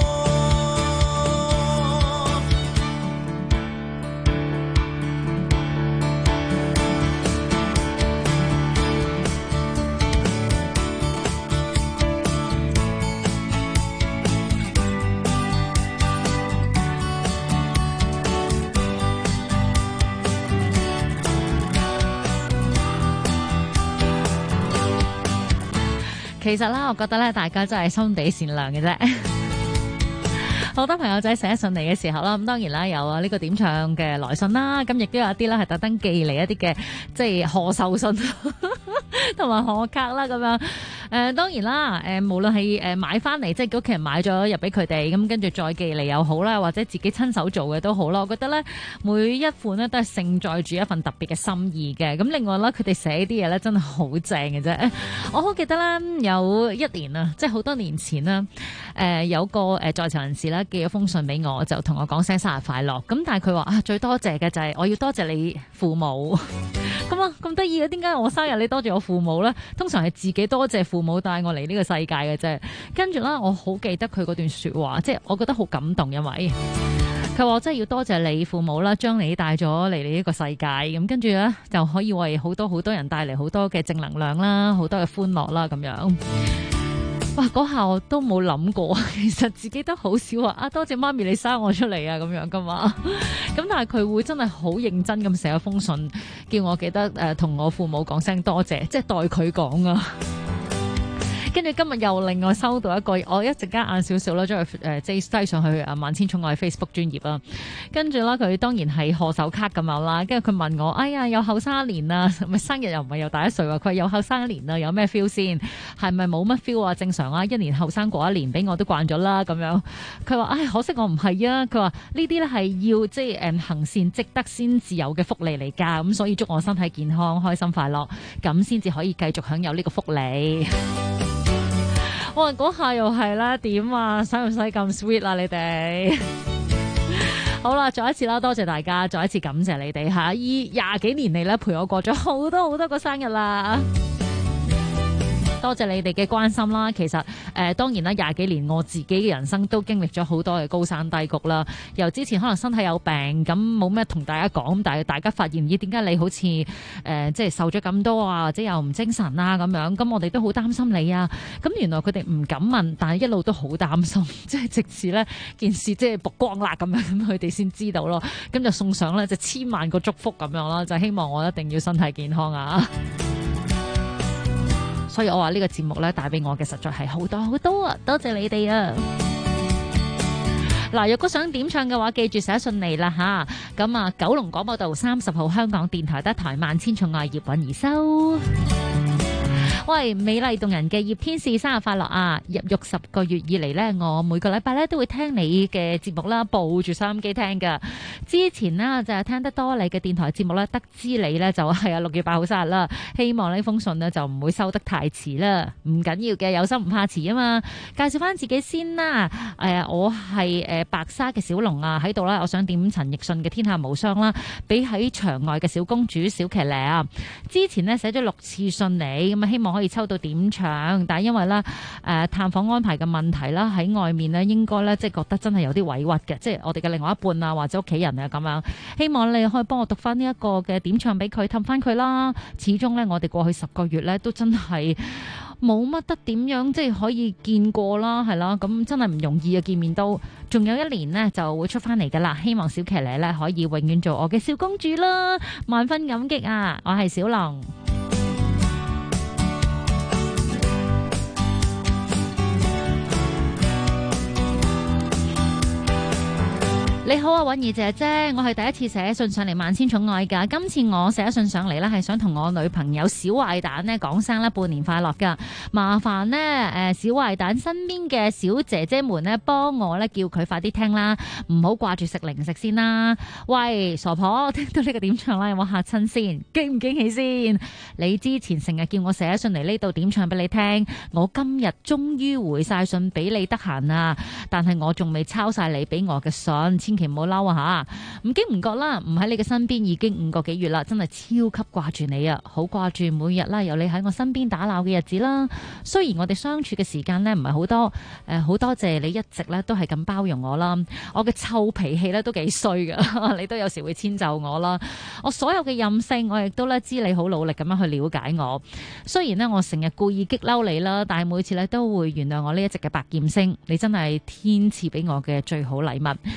其實啦，我覺得咧，大家真係心地善良嘅啫。好多朋友仔寫信嚟嘅時候啦，咁當然啦，有啊呢個點唱嘅來信啦，咁亦都有一啲咧係特登寄嚟一啲嘅即係賀壽信同埋賀卡啦咁樣。 當然啦，無論係買翻嚟，即係屋企人買咗入俾佢哋，咁跟住再寄嚟又好啦，或者自己親手做嘅都好啦。我覺得咧，每一款咧都係盛載住一份特別嘅心意嘅。咁另外咧，佢哋寫啲嘢咧真係好正嘅啫。我好記得咧，有一年啊，即係好多年前啦，有個在囚人士咧寄咗封信俾我，就同我講聲生日快樂。咁但係佢話啊，最多謝嘅就係我要多謝你父母。咁得意嘅，點解我生日你多謝我父母咧？通常係自己多謝父母帶我嚟呢個世界嘅啫。跟住啦，我好記得佢嗰段說話，即係我覺得好感動，因為佢話真係要多謝你父母啦，將你帶咗嚟呢個世界。咁跟住咧就可以為好多人帶嚟好多嘅正能量啦，好多嘅歡樂啦咁樣。哇！嗰下我都冇諗過，其實自己都好少話啊，多謝媽咪你生我出嚟啊咁樣噶嘛。咁但係佢會真係好認真咁寫一封信，叫我記得同我父母講聲多謝，即係代佢講啊。跟住今日又另外收到一個，我一陣間晏少少啦，將佢擠上去萬千寵愛 Facebook 專頁啦。跟住啦，佢當然係賀壽卡咁樣啦。跟住佢問我：哎呀，有後生一年啊，咪生日又唔係又大一歲喎？佢話有後生一年啊，有咩 feel 先？係咪冇乜 feel 啊？正常啊，一年後生過一年，俾我都慣咗啦咁樣。佢話：唉，可惜我唔係啊。佢話呢啲咧係要即係行善積德先至有嘅福利嚟㗎。咁所以祝我身體健康、開心快樂，咁先至可以繼續享有呢個福利。哇！嗰下又係啦，點啊？使唔使咁 sweet 啊？你哋好啦，再一次啦，多謝大家，再一次感謝你哋嚇，依20幾年嚟咧陪我過咗好多個生日啦。多謝你哋嘅關心啦。其實當然啦，20幾年我自己嘅人生都經歷咗好多嘅高山低谷啦。由之前可能身體有病，咁冇咩同大家講，但係大家發現咦，點解你好似即係瘦咗咁多啊，或者又唔精神啊咁樣，咁我哋都好擔心你啊。咁原來佢哋唔敢問，但係一路都好擔心，即係直至呢件事即係曝光啦咁樣，咁佢哋先知道咯。咁就送上呢就千萬個祝福咁樣啦，就希望我一定要身體健康啊！所以我話呢個節目咧帶俾我嘅實在係好多啊！多謝你哋啊！嗱，如果想點唱嘅話，記住寫信嚟啦吓。咁啊，九龍廣播道30號香港電台第一台萬千寵愛葉韻儀收。喂，美麗動人嘅葉天使生日快樂啊！入獄10個月以嚟呢，我每個禮拜呢都會聽你嘅節目啦，抱住收音機聽噶。之前呢，就係聽得多你嘅電台節目啦，得知你呢就係6月8號生日啦。希望呢封信呢就唔會收得太遲啦。唔緊要嘅，有心唔怕遲啊嘛。介紹翻自己先啦。我係白沙嘅小龍啊，喺度啦。我想點陳奕迅嘅天下無雙啦，俾喺場外嘅小公主小騎呢啊。之前呢寫咗6次信你，咁啊希望可以抽到點唱，但係因為咧探訪安排嘅問題啦，喺外面咧應該咧即係覺得真係有啲委屈嘅，即係我哋嘅另外一半啊或者屋企人啊咁樣，希望你可以幫我讀翻呢一個嘅點唱俾佢，氹翻佢啦。始終咧我哋過去10個月咧都真係冇乜得點樣即係可以見過啦，係啦，咁真係唔容易啊，見面都仲有1年呢就會出翻嚟噶啦。希望小騎呢咧可以永遠做我嘅小公主啦，萬分感激啊！我係小龍。你好啊，韻儀姐姐，我係第一次寫信上嚟萬千寵愛噶。今次我寫信上嚟呢，係想同我女朋友小壞蛋呢講聲啦，半年快樂噶。麻煩呢，小壞蛋身邊嘅小姐姐們呢，幫我呢叫佢快啲聽啦，唔好掛住食零食先啦。喂，傻婆，聽到呢個點唱啦，有冇嚇親先？驚唔驚喜先？你之前成日叫我寫信嚟呢度點唱俾你聽，我今日終於回晒信俾你得閒啊！但係我仲未抄晒你俾我嘅信，千祈唔好嬲啊吓！唔經唔覺啦，唔喺你嘅身邊已經5個幾月啦，真係超級掛住你啊！好掛住每日啦，有你喺我身邊打鬧嘅日子啦。雖然我哋相處嘅時間呢唔係好多，好多謝你一直咧都係咁包容我啦。我嘅臭脾氣咧都幾衰噶，你都有時會遷就我啦。我所有嘅任性，我亦都咧知你好努力咁樣去了解我。雖然呢，我成日故意激嬲你啦，但係每次咧都會原諒我呢一直嘅白劍星。你真係天賜俾我嘅最好禮物。我都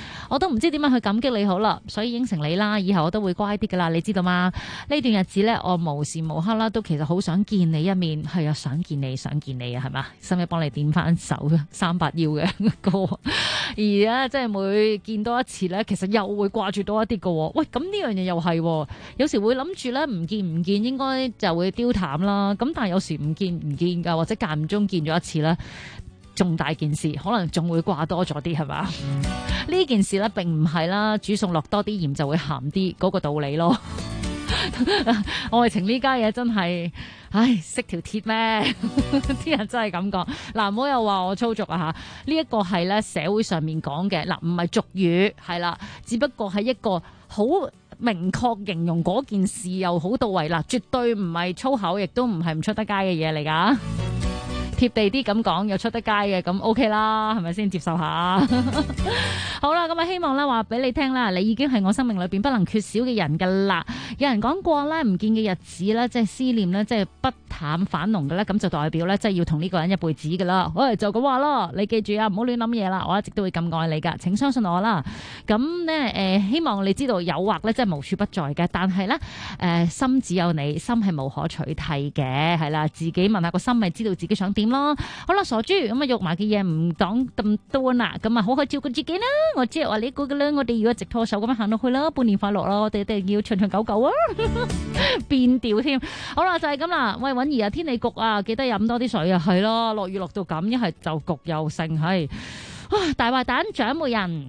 都唔知點樣去感激你好啦，所以應承你啦，以後我都會乖啲噶啦，你知道嗎？呢段日子咧，我無時無刻啦都其實好想見你一面，係啊，想見你啊，係嘛？使唔使幫你點翻首300腰嘅歌？而咧，即係每見多一次咧，其實又會掛住多一啲嘅。喂，咁呢樣嘢又係，有時會諗住咧唔見應該就會丟淡啦。咁但係有時唔見噶，或者間唔中見咗一次咧，重大件事可能仲會掛多咗啲，係嘛？呢件事咧並唔係啦，煮餸落多啲鹽就會鹹啲嗰個道理咯。愛情呢家嘢真係，唉，識條鐵咩？啲人真係咁講。嗱，唔好又話我粗俗啊吓，呢一個係咧社會上面講嘅，嗱，唔係俗語，係啦，只不過係一個好明確形容嗰件事又好到位啦，絕對唔係粗口，亦都唔係唔出得街嘅嘢嚟噶。貼地啲咁講又出得街嘅，咁 OK 啦，係咪先？接受下好啦，咁啊希望咧話俾你聽啦，你已經係我生命裏邊不能缺少嘅人噶啦。有人講過咧，唔見嘅日子咧，即係思念咧，即係不淡反濃嘅咧，咁就代表咧，即係要同呢個人一輩子噶啦。喂，就咁話咯，你記住啊，唔好亂諗嘢啦，我一直都會咁愛你噶，請相信我啦。咁咧希望你知道誘惑咧，真係無處不在嘅，但係咧心只有你，心係無可取替嘅，係啦，自己問下個心，咪知道自己想點咯。好啦，傻豬，咁啊肉麻嘅嘢唔講咁多啦，咁啊好好照顧自己啦。我知話你估嘅啦，我哋要一直拖手咁樣行落去啦，半年快樂啦，我哋一定要長長久久啊。變調添，好啦，就係咁啦。喂，允兒啊，天氣焗啊，記得飲多啲水啊。係咯，落雨落到咁，一係就焗又剩，係大壞蛋掌門人。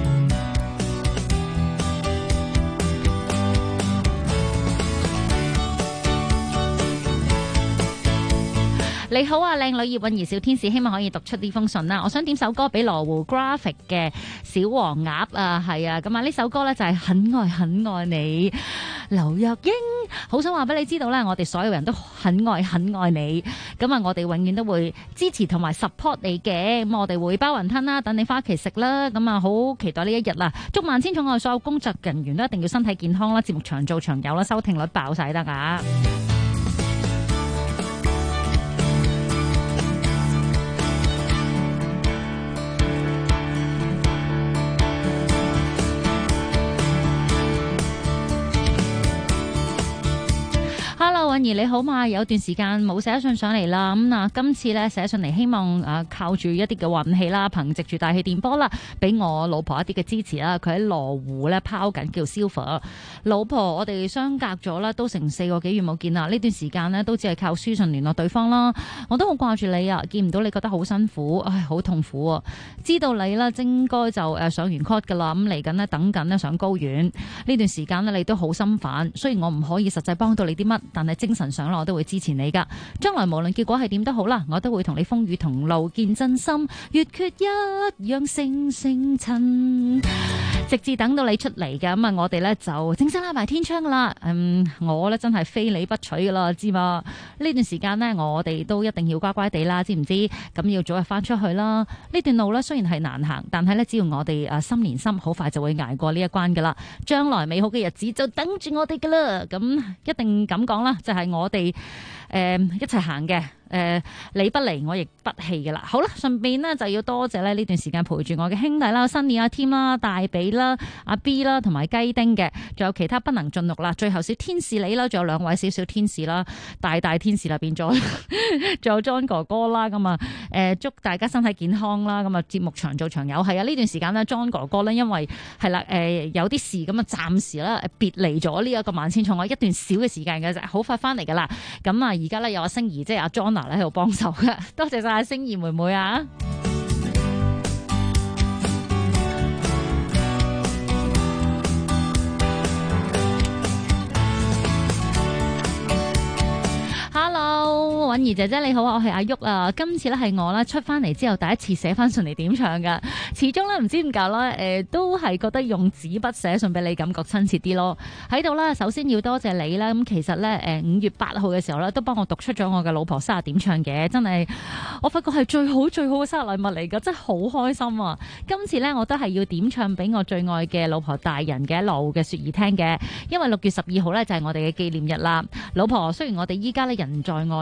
你好啊，靚女葉韻儀小天使，希望可以讀出呢封信啦。我想點首歌俾羅湖 Graphic 嘅小黃鴨啊，係啊，咁啊呢首歌呢就係很愛很愛你，劉若英。好想話俾你知道呢，我哋所有人都很愛很愛你，咁啊我哋永遠都會支持同埋 support 你嘅，咁我哋會包雲吞啦，等你返屋企食啦，咁啊好期待呢一日啦。祝萬千寵愛所有工作人員都一定要身體健康啦，節目長做長有啦，收聽率爆晒得㗎。Hello， 允兒你好嘛？有段時間冇寫信上嚟啦，咁啊，今次咧寫信嚟，希望靠住一啲嘅運氣啦，憑藉住大氣電波啦，俾我老婆一啲嘅支持啦。佢喺羅湖咧拋緊叫 Silver， 老婆我哋相隔咗啦，都成4個幾月冇見啦。呢段時間呢，都只係靠書信聯絡對方啦。我都好掛住你啊，見唔到你覺得好辛苦，唉，好痛苦啊！知道你啦，應該就上完 court 噶啦，咁嚟緊呢，等緊呢上高院呢段時間呢，你都好心煩。雖然我唔可以實際幫到你啲乜，但係精神上我都會支持你噶。將來無論結果係點都好啦，我都會同你風雨同路見真心，越缺一樣星星襯，直至等到你出嚟嘅。咁啊，我哋呢就正式拉埋天窗噶啦。我呢真係非你不娶噶啦，知嘛？呢段時間呢，我哋都一定要乖乖地啦，知唔知？咁要早日翻出去啦。呢段路呢，雖然係難行，但係呢，只要我哋心連心，好快就會捱過呢一關噶啦。將來美好嘅日子就等住我哋噶啦。咁一定咁講啦，就係我哋一齊行嘅。你不離我亦不棄嘅啦。好啦，順便呢就要多謝呢段時間陪住我嘅兄弟啦，Sunny 阿 Tim 啦、大比啦、阿 B 啦同埋雞丁嘅，仲有其他不能盡錄啦。最後小天使你啦，仲有2位小小天使啦，大天使啦變咗，仲有 John 哥哥啦。咁啊，祝大家身體健康啦。咁啊，節目長做長有。係啊，呢段時間呢 John 哥哥呢，因為係啦，有啲事咁啊，暫時啦別離咗呢一個萬千寵愛一段小嘅時間嘅啫，好快翻嚟噶啦。咁啊，而家呢，有阿星兒即係阿 John喺度幫手嘅，多謝晒星兒妹妹啊！Hello， 允兒姐姐你好啊，我係阿旭啊。今次咧係我啦出翻嚟之後第一次寫翻信嚟點唱噶，始終咧唔知點解咧，都係覺得用紙筆寫信俾你感覺親切啲咯。喺度啦，首先要多謝你啦。咁其實咧5月8號嘅時候咧，都幫我讀出咗我嘅老婆生日點唱嘅，真係我發覺係最好嘅生日禮物嚟噶，真係好開心啊！今次咧我都係要點唱俾我最愛嘅老婆大人嘅羅湖嘅雪兒聽嘅，因為6月12號咧就係我哋嘅紀念日啦。老婆，雖然我哋依家咧人在外面啦，即係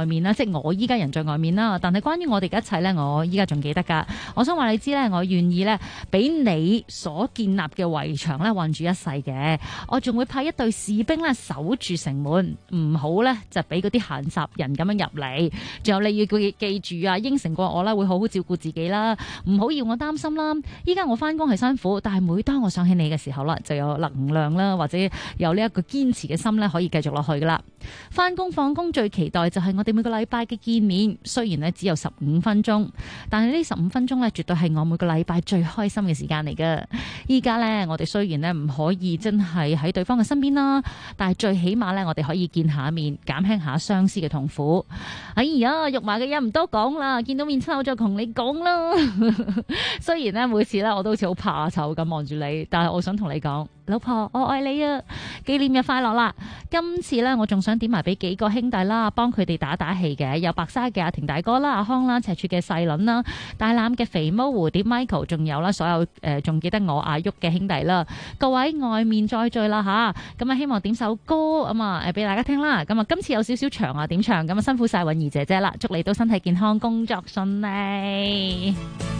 係我依家人在外面啦。但係關於我哋嘅一切咧，我依家仲記得㗎。我想話你知咧，我願意咧俾你所建立嘅圍牆咧困住一世嘅。我仲會派一隊士兵咧守住城門，唔好咧就俾嗰啲閒雜人咁樣入嚟。仲有你要記住啊，應承過我啦，會好好照顧自己啦，唔好要我擔心啦。依家我翻工係辛苦，但係每當我想起你嘅時候啦，就有能量啦，或者有呢一個堅持嘅心咧，可以繼續落去噶啦。翻工放工最期待就係我哋每個禮拜嘅見面，雖然咧只有15分鐘，但係呢15分鐘咧絕對係我每個禮拜最開心嘅時間嚟噶。依家咧我哋雖然咧唔可以真係喺對方嘅身邊啦，但係最起碼咧我哋可以見下面，減輕下相思嘅痛苦。哎呀，肉麻嘅嘢唔多講啦，見到面親口再同你講啦。雖然咧每次咧我都好似好怕醜咁望住你，但係我想同你講，老婆我愛你啊！紀念日快樂啦！今次咧我仲想點埋俾幾個兄弟啦，幫佢哋打氣嘅，有白沙嘅阿庭大哥啦、阿康啦、赤柱嘅細倫啦、大欖嘅肥毛蝴蝶 Michael， 仲有啦所有仲記得我阿旭嘅兄弟啦。各位外面再聚啦吓，咁啊希望點首歌咁啊俾大家聽啦。咁啊今次有少少長啊，點唱咁啊辛苦晒韻儀姐姐啦，祝你都身體健康，工作順利。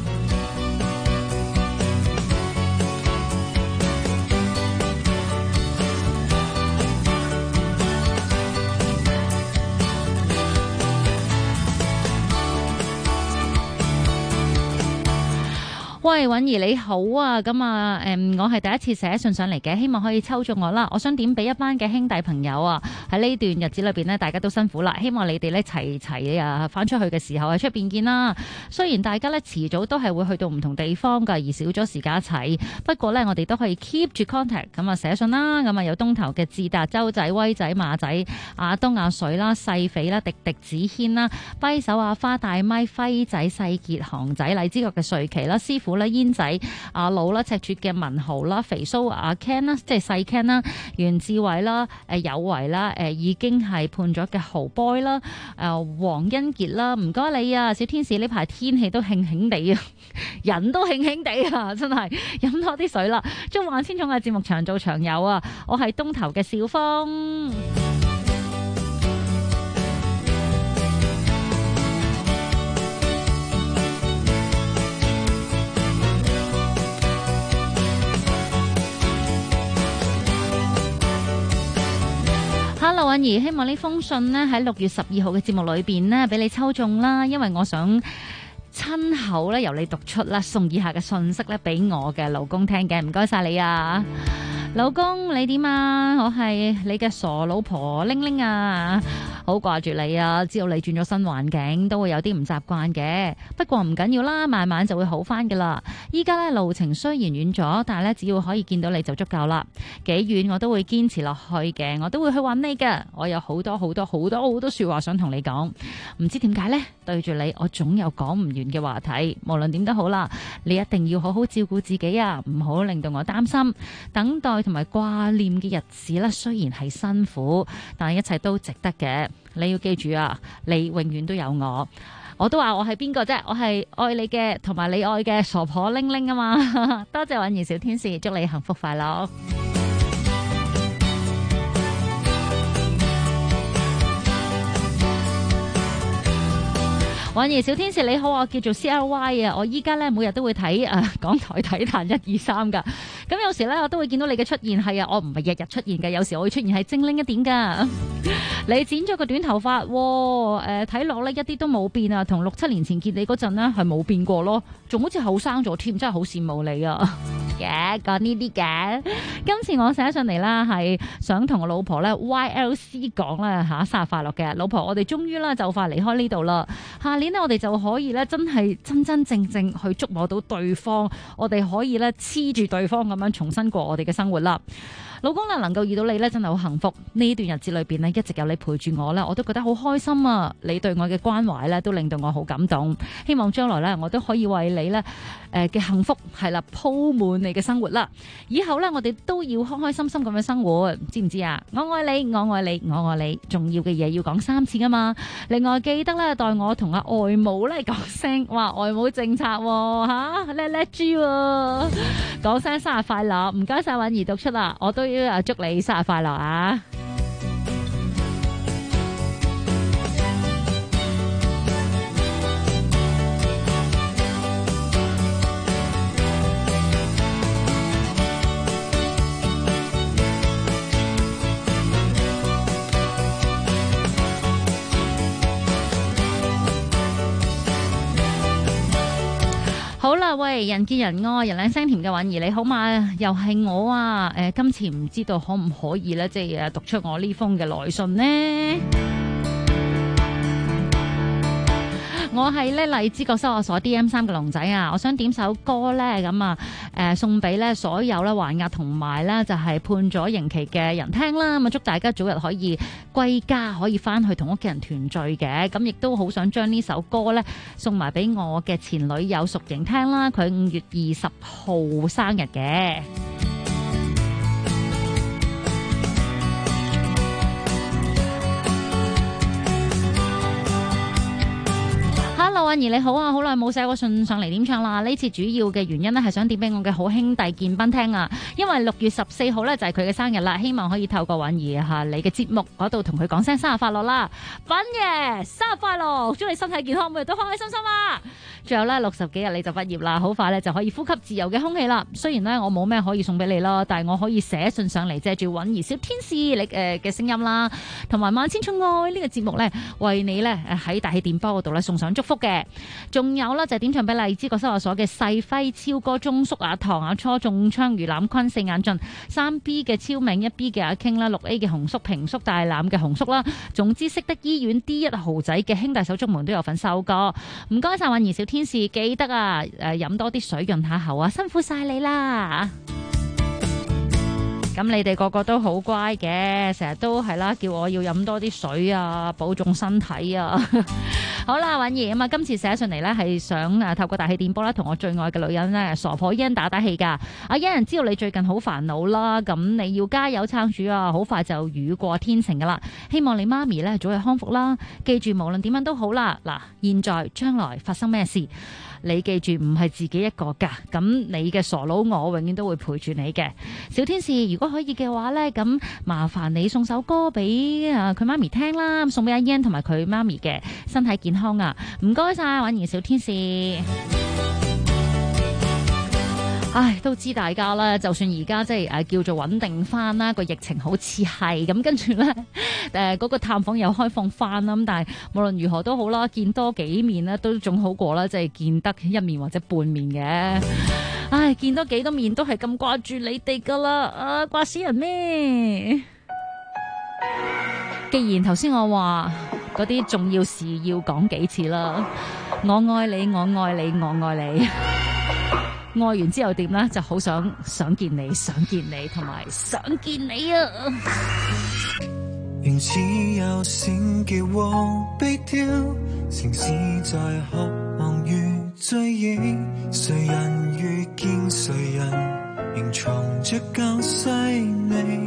喂，韻儀你好啊，咁啊，我係第一次寫信上嚟嘅，希望可以抽中我啦。我想點俾一班嘅兄弟朋友啊，喺呢段日子裏邊呢，大家都辛苦啦，希望你哋呢齊啊翻出去嘅時候喺出邊見啦。雖然大家呢遲早都係會去到唔同地方噶，而少咗時間一齊，不過呢，我哋都可以 keep 住 contact， 咁啊寫信啦，咁啊有東頭嘅志達、周仔、威仔、馬仔、阿東、阿水啦、細肥啦、迪迪、子軒啦、跛手阿花、大咪、輝仔、細傑、航仔、荔枝角嘅瑞琪啦、師傅煙仔、阿佬啦、赤柱嘅文豪啦、肥蘇阿 Ken 啦，即係細 Ken 啦、袁志偉啦、有為啦、已經係判咗嘅豪 boy 啦、黃欣傑啦，唔該你啊，小天使呢排天氣都興興地啊，人都興興地啊，真係飲多啲水啦。祝萬千寵嘅節目長做長有啊！我係東頭嘅小峰。Hello， 韻儀，希望呢封信呢喺6月12號嘅節目裏邊呢俾你抽中啦，因為我想親口咧由你讀出啦，送以下嘅信息咧俾我嘅老公聽嘅，唔該晒你啊，老公你點啊？我係你嘅傻老婆玲玲啊，好掛住你啊！知道你轉咗新環境，都會有啲唔習慣嘅，不過唔緊要啦，慢慢就會好翻噶啦。依家咧路程雖然遠咗，但係咧只要可以見到你就足夠啦。幾遠我都會堅持落去嘅，我都會去揾你嘅。我有好多說話想同你講，唔知點解呢？對住你我總有講唔完嘅話題。無論點都好啦，你一定要好好照顧自己啊，唔好令到我擔心。等待同埋掛念嘅日子咧，雖然係辛苦，但係一切都值得嘅。你要記住啊，你永遠都有我。我都話我係邊個啫？我係愛你嘅，同埋你愛嘅傻婆玲玲啊嘛！多謝韻儀小天使，祝你幸福快樂。韻儀小天使你好，我叫做 CLY 啊，我依家咧每日都會睇港台體壇1、2、3噶，咁有時咧我都會見到你嘅出現，係啊，我唔係日日出現嘅，有時我會出現係精靈一點噶。你剪咗個短頭髮，睇落咧一啲都冇變啊，同6、7年前見你嗰陣咧係冇變過咯，仲好似後生咗添，真係好羨慕你啊！嘅講呢啲嘅，今次我寫上嚟啦，係想同我老婆咧 YLC 講啦嚇，生日快樂嘅老婆，我哋終於啦就快離開呢度啦，下年呢，我哋就可以咧真係真真正正去觸摸到對方，我哋可以咧黐住對方咁樣重新過我哋嘅生活啦。老公能夠遇到你咧，真係好幸福。呢段日子裏邊咧，一直有你陪住我咧，我都覺得好開心啊！你對我嘅關懷咧，都令到我好感動。希望將來咧，我都可以為你咧嘅幸福係啦鋪滿你嘅生活啦。以後咧，我哋都要開開心心咁樣生活，知唔知啊？我愛你，我愛你，我愛你。重要嘅嘢要講3次噶嘛。另外記得咧，代我同阿外母咧講聲，哇外母政策吓叻叻豬喎，講聲生日快樂，唔該晒韻儀讀出啦，我都要祝你生日快樂啊！ 係人見人愛、人靚聲甜嘅韻兒，你好嘛？又係我啊！今次唔知道可唔可以咧，即係讀出我呢封嘅來信呢？我係咧荔枝角收押所 DM3 嘅龍仔啊！我想點首歌咧，咁啊，送俾咧所有咧還押同埋咧就係判咗刑期嘅人聽啦。咁啊，祝大家早日可以歸家，可以翻去同屋企人團聚嘅。咁亦都好想將呢首歌咧送埋俾我嘅前女友淑瑩聽啦。佢5月20號生日嘅。Hello， 韻兒你好啊，好耐冇寫過信上嚟點唱啦。呢次主要嘅原因呢係想點俾我嘅好兄弟建斌聽啊，因為6月14號呢就係佢嘅生日啦，希望可以透過韻兒吓你嘅節目嗰度同佢講聲生日快樂啦。斌爺生日快樂，祝你身體健康，每日都開開心心啊！仲有呢60幾日你就畢業啦，好快呢就可以呼吸自由嘅空氣啦。雖然呢我冇咩可以送俾你啦，但係我可以寫信上嚟，借住韻兒小天使你嘅聲音啦，同埋萬千寵愛呢個節目呢，為你呢喺大氣電波嗰度呢送上祝福嘅。仲有啦，就係點唱俾荔枝角收押所嘅細輝、超哥、鐘叔、阿唐、阿初、仲昌、魚腩坤、四眼進、3B 嘅超明、1B 嘅阿傾啦、6A 嘅紅叔、平叔、大欖嘅紅叔啦。總之識得醫院 D1 豪仔嘅兄弟手足們都有份收歌。唔該晒韻兒小天使，記得啊飲多啲水潤下喉啊，辛苦晒你啦。咁你哋個個都好乖嘅，成日都係啦，叫我要飲多啲水啊，保重身體啊。好啦，韻兒咁啊，今次寫上嚟呢係想透過大氣電波啦，同我最愛嘅女人呢傻婆欣打氣噶。阿欣知道你最近好煩惱啦，咁你要加油撐住啊，好快就雨過天晴噶啦。希望你媽咪呢早日康復啦。記住無論點樣都好啦，嗱，現在將來發生咩事，你記住唔係自己一個噶，咁你嘅傻佬我永遠都會陪住你嘅。小天使，如果可以嘅話呢，咁麻煩你送首歌俾佢媽咪聽啦，送俾阿欣同埋佢媽咪嘅身體健康啊！唔該晒，韻兒小天使。唉，都知大家啦，就算而家即係叫做穩定翻啦，個疫情好似係咁，跟住呢嗰個探訪又開放翻啦，咁但係無論如何都好啦，見多幾面呢都總好過啦，即係見得一面或者半面嘅。唉，見多幾多面都係咁掛住你哋噶啦，掛死人咩？既然頭先我話嗰啲重要事要講幾次啦，我愛你，我愛你，我愛你。愛完之後點呢？就好想見你，想見你，同埋想見你啊！ 仍似有閃嘅和悲調，城市在渴望與追憶，誰人遇見誰人，仍藏着較細膩。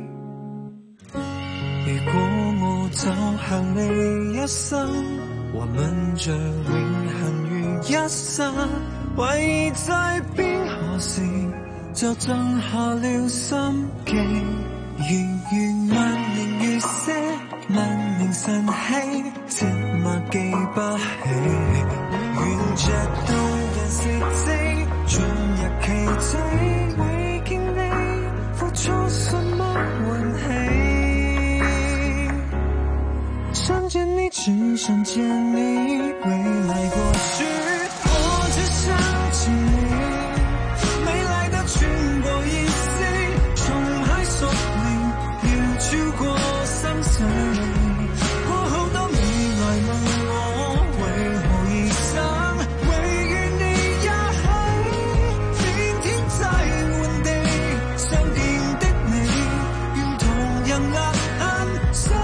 如果我走向你一生，還吻着永恆如一剎，唯在邊何時就震下了心機，如萬年月色，萬年晨曦，寂寞記不起，沿着動人事跡，進入奇蹟，未見你付出什麼運氣，想見你只想見你，未來過去我只想見你，沒來的全部意思，從海索靈要超過生死，過後當你來問我為何而生，唯願你也喺天天在換地，相見的你願同人眼想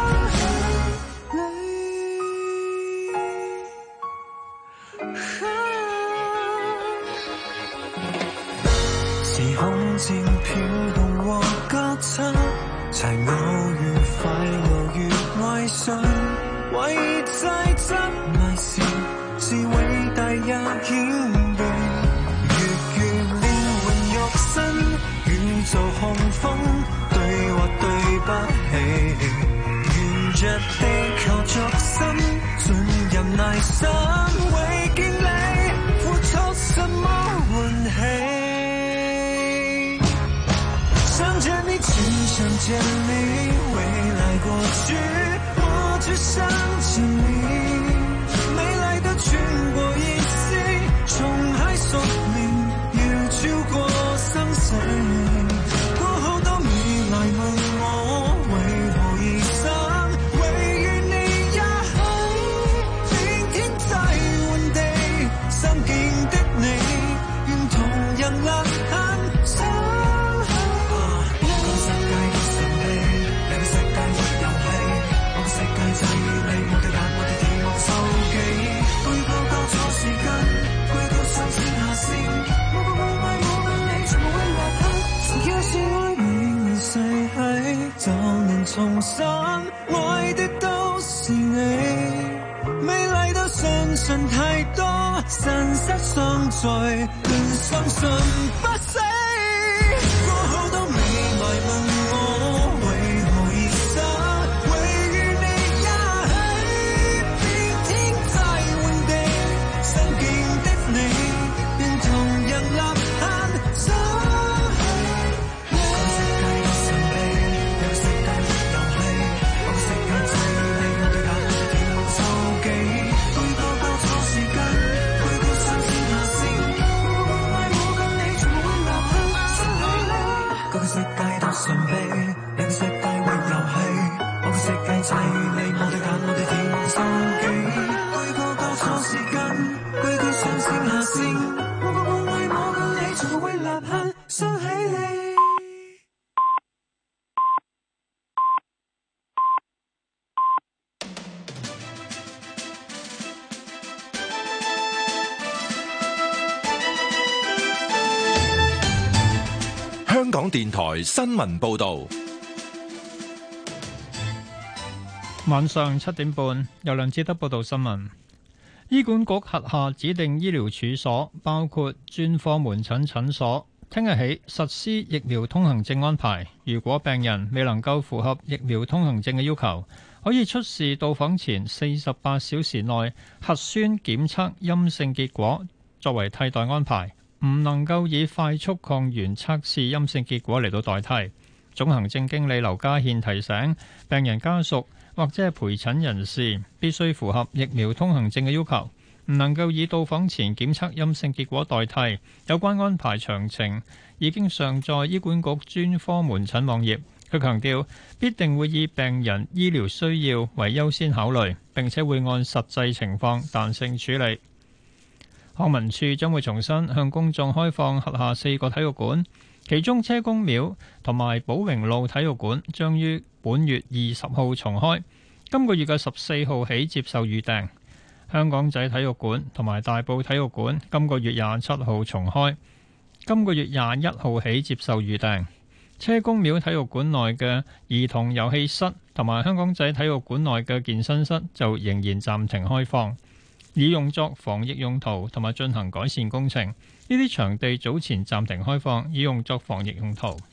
時空漸飄動和覺察，才偶遇快樂與愛上，唯在執迷時是偉大也謙卑，越靈魂肉身，宇宙洪峰對或對不起，沿着地球作心，進入內心，為見你付出什麼運氣，想見你只想見你，未來過去我只想見你，沒來的全部意思，從海索能重生，愛的都是你，美麗到相信太多，神失相隨，更相信不死。過好多未來問我為何而生，唯願你也喺遍天際換地，身邊的你願同人立限走。世界多神秘，令世界會遊戲。我嘅世界就係你，我哋揀，我哋填手機。每個交錯時間，每個上線下線。我個夢為我跟你，全部會立刻想起你。 香港電台新聞報道， 晚上7點半，由梁志德報道新聞。醫管局轄下指定醫療處所，包括專科門診診所，聽日起實施疫苗通行證安排。如果病人未能夠符合疫苗通行證嘅要求，可以出示到訪前48小時內核酸檢測陰性結果作為替代安排。唔能夠以快速抗原測試陰性結果嚟到代替。總行政經理劉家憲提醒病人家屬或者係陪診人士必須符合疫苗通行證嘅要求，唔能夠以到訪前檢測陰性結果代替。有關安排詳情已經上載醫管局專科門診網頁。佢強調必定會以病人醫療需要為優先考慮，並且會按實際情況彈性處理。康文署將會重新向公眾開放轄下4個體育館，其中車公廟同埋寶榮路體育館將於本月20號重開，今個月嘅14號起接受預訂。香港仔體育館同埋大埔體育館今個月27號重開，今個月21號起接受預訂。車公廟體育館內嘅兒童遊戲室同埋香港仔體育館內嘅健身室就仍然暫停開放，以用作防疫用途同埋進行改善工程。呢啲場地早前暫停開放，以用作防疫用途。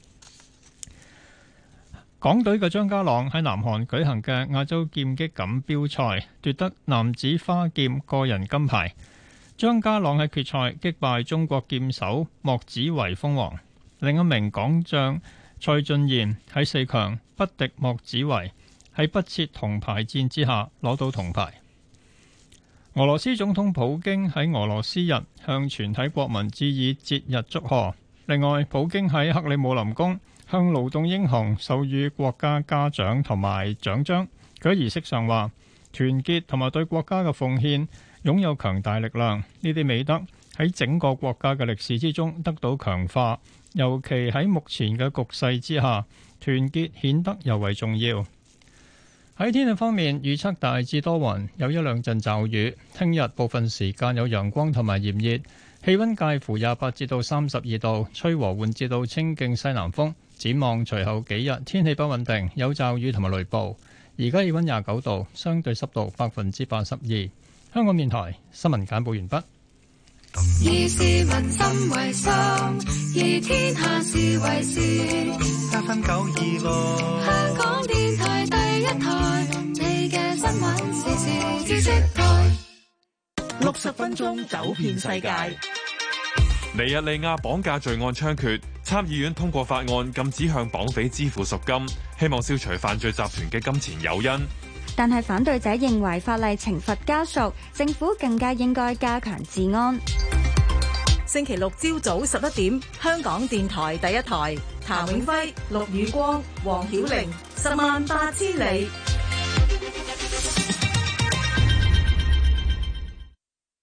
港隊嘅張家朗喺南韓舉行嘅亞洲劍擊錦標賽奪得男子花劍個人金牌。張家朗喺決賽擊敗中國劍手莫子維封王。另一名港將蔡俊彥喺4強不敵莫子維，喺不設銅牌戰之下攞到銅牌。俄羅斯總統普京喺俄羅斯日向全體國民致以節日祝賀。另外，普京喺克里姆林宮向勞動英雄授予國家嘉獎同埋獎章。佢喺儀式上話：團結同埋對國家嘅奉獻擁有強大力量，呢啲美德喺整個國家嘅歷史之中得到強化，尤其喺目前嘅局勢之下，團結顯得尤為重要。喺天氣方面，預測大致多雲，有一兩陣驟雨。聽日部分時間有陽光同埋炎熱，氣溫介乎28至到32度，吹和緩至到清勁西南風。展望隨後幾日天氣不穩定，有驟雨同埋雷暴。而家氣溫29度，相對濕度82%。香港電台新聞簡報完畢。 以市民心為心，以天下事為事。FM926，香港電台第一台，你嘅新聞時事知識台。60分鐘走遍世界。 尼日利亞綁架罪案猖獗，參議院通過法案禁止向綁匪支付贖金，希望消除犯罪集團嘅金錢誘因。 但係反對者認為法例懲罰家屬，政府更加應該加強治安。 星期六朝早11點，香港電台第一台，譚永輝、陸宇光、黃曉玲，10萬8千里。星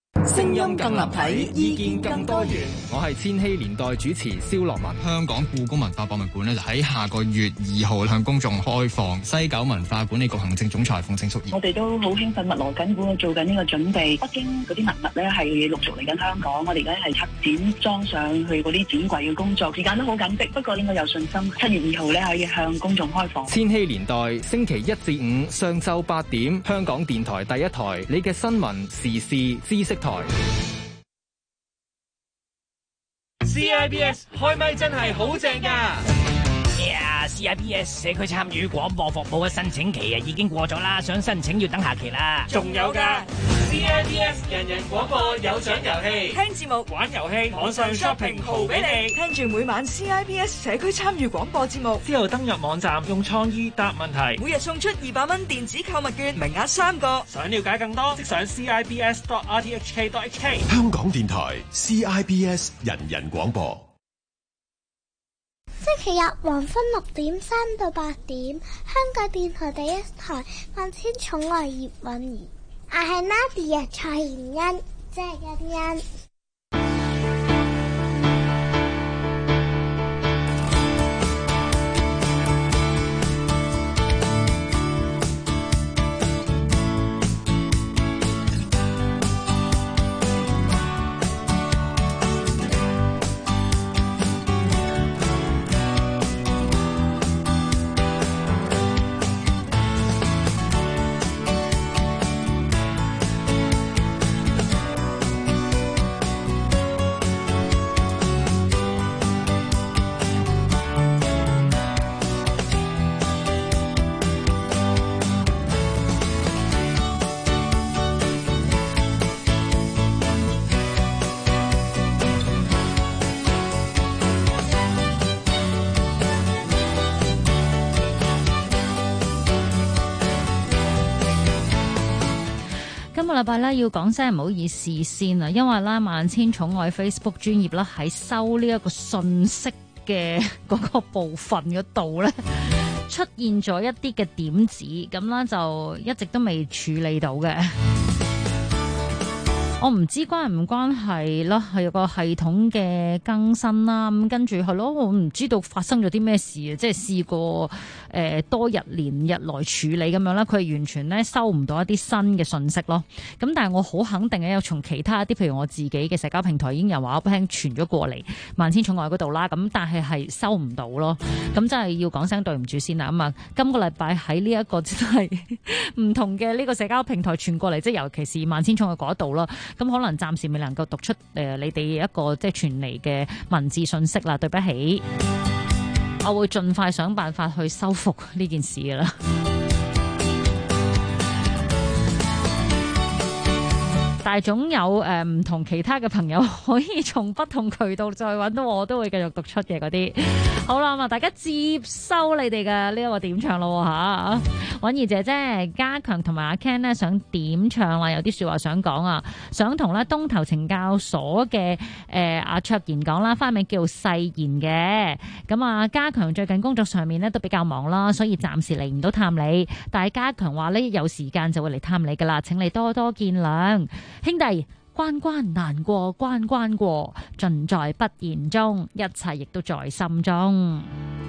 聲音更立體，意見更多元。 我係千禧年代主持蕭樂文。 香港故宮文化博物館就喺下個月2號向公眾開放。西九文化管理局行政總裁馮正淑儀， 我哋都好興奮，密鑼緊鼓做緊呢個準備。北京嗰啲文物咧係陸續嚟緊香港，我哋而家係策展裝上去嗰啲展櫃嘅工作，時間都好緊迫，不過應該有信心。7月2號咧可以向公眾開放。 千禧年代星期1至5上晝8點，香港電台第一台，你嘅新聞時事知識台。 CIBS 開咪真係好正㗎 ！CIBS 社區參與廣播服務嘅申請期已經過咗啦，想申請要等下期啦。 仲有㗎 CIBS 人人廣播有獎遊戲， 聽節目、 玩遊戲、網上 shopping 豪俾你。 聽住每晚 CIBS 社區參與廣播節目， 之後登入網站用創意答問題， 每日送出200蚊電子購物券，名額3個。 想了解更多，即上 CIBS.RTHK.HK。 香港電台 CIBS 人人廣播。 星期日黃昏6點3到8點，香港電台第一台，萬千寵愛葉韻儀。我係 Nadia 蔡妍恩，即係欣欣。 今個禮拜咧要講聲唔好意思先啊，因為咧萬千寵愛 Facebook 專頁啦喺收呢一個信息嘅嗰個部分嗰度咧出現咗一啲嘅點子，咁啦就一直都未處理到嘅。我唔知關唔關係啦，係有個系統嘅更新啦，咁跟住係咯，我唔知道發生咗啲咩事啊，即係試過多日連日來處理咁樣啦，佢係完全咧收唔到一啲新嘅信息咯。咁但係我好肯定嘅，有從其他一啲譬如我自己嘅社交平台已經有話俾我聽傳咗過嚟萬千寵愛嗰度啦，咁但係收唔到咯。咁真係要講聲對唔住先啦。咁啊，今個禮拜喺呢一個真係唔同嘅呢個社交平台傳過嚟，即係尤其是萬千寵愛嗰度啦。咁可能暫時未能夠讀出你哋一個即係傳嚟嘅文字信息啦，對不起，我會盡快想辦法去修復呢件事㗎啦。但係總有唔同其他嘅朋友可以從不同渠道再揾到我，都會繼續讀出嘅嗰啲。好啦，咁啊，大家接收你哋嘅呢一個點唱咯嚇。韻儀姐姐、家強同埋阿 Ken 呢想點唱啦，有啲説話想講啊，想同咧東頭懲教所嘅阿卓賢講啦，花名叫世賢嘅。咁啊，家強最近工作上面呢都比較忙啦，所以暫時嚟唔到探你。但係家強話呢，有時間就會嚟探你噶啦，請你多多見諒，兄弟。關關難過關關過，盡在不言中，一切亦都在心中。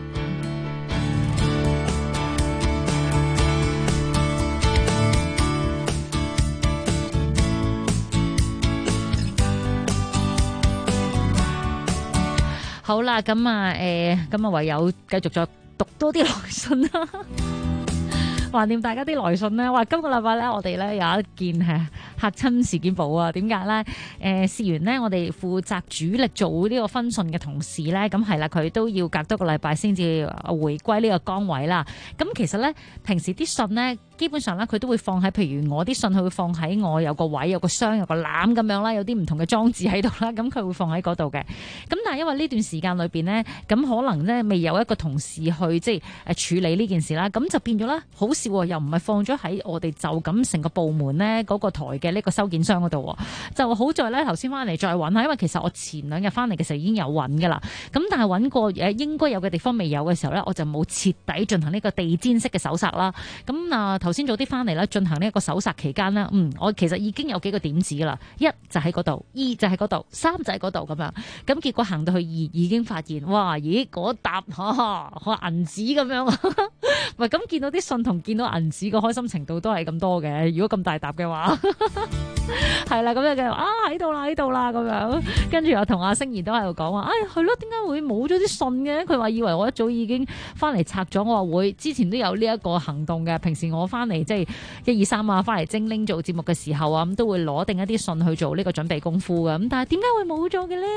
好啦，咁啊，唯有繼續再讀多啲來信啦。橫掂大家啲來信呢，話今個禮拜咧，我哋咧有一件係嚇親事件簿啊！點解咧？事緣呢，我哋負責主力做呢個分信嘅同事咧，咁係啦，佢都要隔多個禮拜先至回歸呢個崗位啦。咁其實咧，平時啲信呢，基本上咧，佢都會放喺，譬如我啲信，佢會放喺我有個位、有個箱、有個籃咁樣啦，有啲唔同嘅裝置喺度啦，咁佢會放喺嗰度嘅。咁但係因為呢段時間裏邊呢，咁可能咧未有一個同事去即係處理呢件事啦，咁就變咗啦，好笑喎，又唔係放咗喺我哋就咁成個部門咧嗰個台嘅呢個收件箱嗰度，就好在咧頭先翻嚟再揾下，因為其實我前2日翻嚟嘅時候已經有揾噶啦，咁但係揾過應該有嘅地方未有嘅時候咧，我就冇徹底進行呢個地氈式嘅搜索啦。咁頭先早啲翻嚟咧，進行呢一個搜索期間咧，我其實已經有幾個點子噶啦，一就喺嗰度，二就喺嗰度，三就喺嗰度咁樣。咁結果行到去2已經發現，哇！咦嗰沓銀紙咁樣，唔係咁見到啲信同見到銀紙個開心程度都係咁多嘅。如果咁大沓嘅話，係啦，咁樣嘅喺度啦咁樣。跟住我同阿星兒都喺度講話，係咯，點解會冇咗啲信嘅？佢話以為我一早已經翻嚟拆咗，我話會之前都有呢一個行動嘅。平時我翻嚟即係1、2、3啊，翻嚟精靈做節目嘅時候啊，咁都會攞定一啲信去做呢個準備功夫嘅。咁但係點解會冇咗嘅咧？